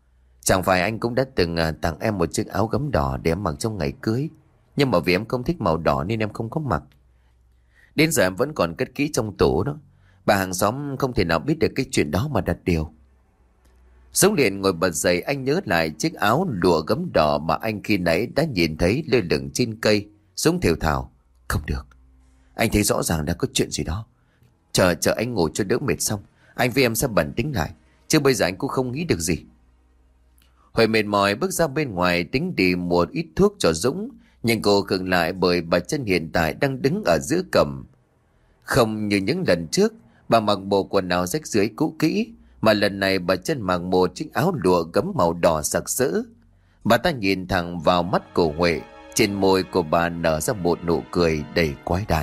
Chẳng phải anh cũng đã từng à, tặng em một chiếc áo gấm đỏ để em mặc trong ngày cưới. Nhưng mà vì em không thích màu đỏ nên em không có mặc. Đến giờ em vẫn còn cất kỹ trong tủ đó. Bà hàng xóm không thể nào biết được cái chuyện đó mà đặt điều. Dũng liền ngồi bật dậy, anh nhớ lại chiếc áo lụa gấm đỏ mà anh khi nãy đã nhìn thấy lơ lửng trên cây. Dũng thều thào. Không được. Anh thấy rõ ràng đã có chuyện gì đó. Chờ chờ anh ngủ cho đỡ mệt xong, anh với em sẽ bận tính lại. Chứ bây giờ anh cũng không nghĩ được gì. Huệ mệt mỏi bước ra bên ngoài tính đi mua ít thuốc cho Dũng. Nhưng cô khựng lại bởi bà Trân hiện tại đang đứng ở giữa cổng. Không như những lần trước, bà mặc bộ quần áo rách rưới cũ kỹ, mà lần này bà Trân mặc một chiếc áo lụa gấm màu đỏ sặc sỡ. Bà ta nhìn thẳng vào mắt của Huệ, trên môi của bà nở ra một nụ cười đầy quái đản.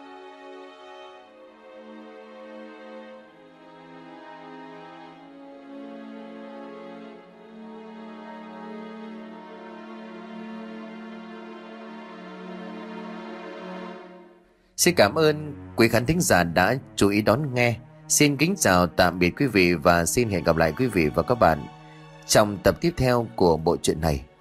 Xin cảm ơn quý khán thính giả đã chú ý đón nghe. Xin kính chào tạm biệt quý vị và xin hẹn gặp lại quý vị và các bạn trong tập tiếp theo của bộ truyện này.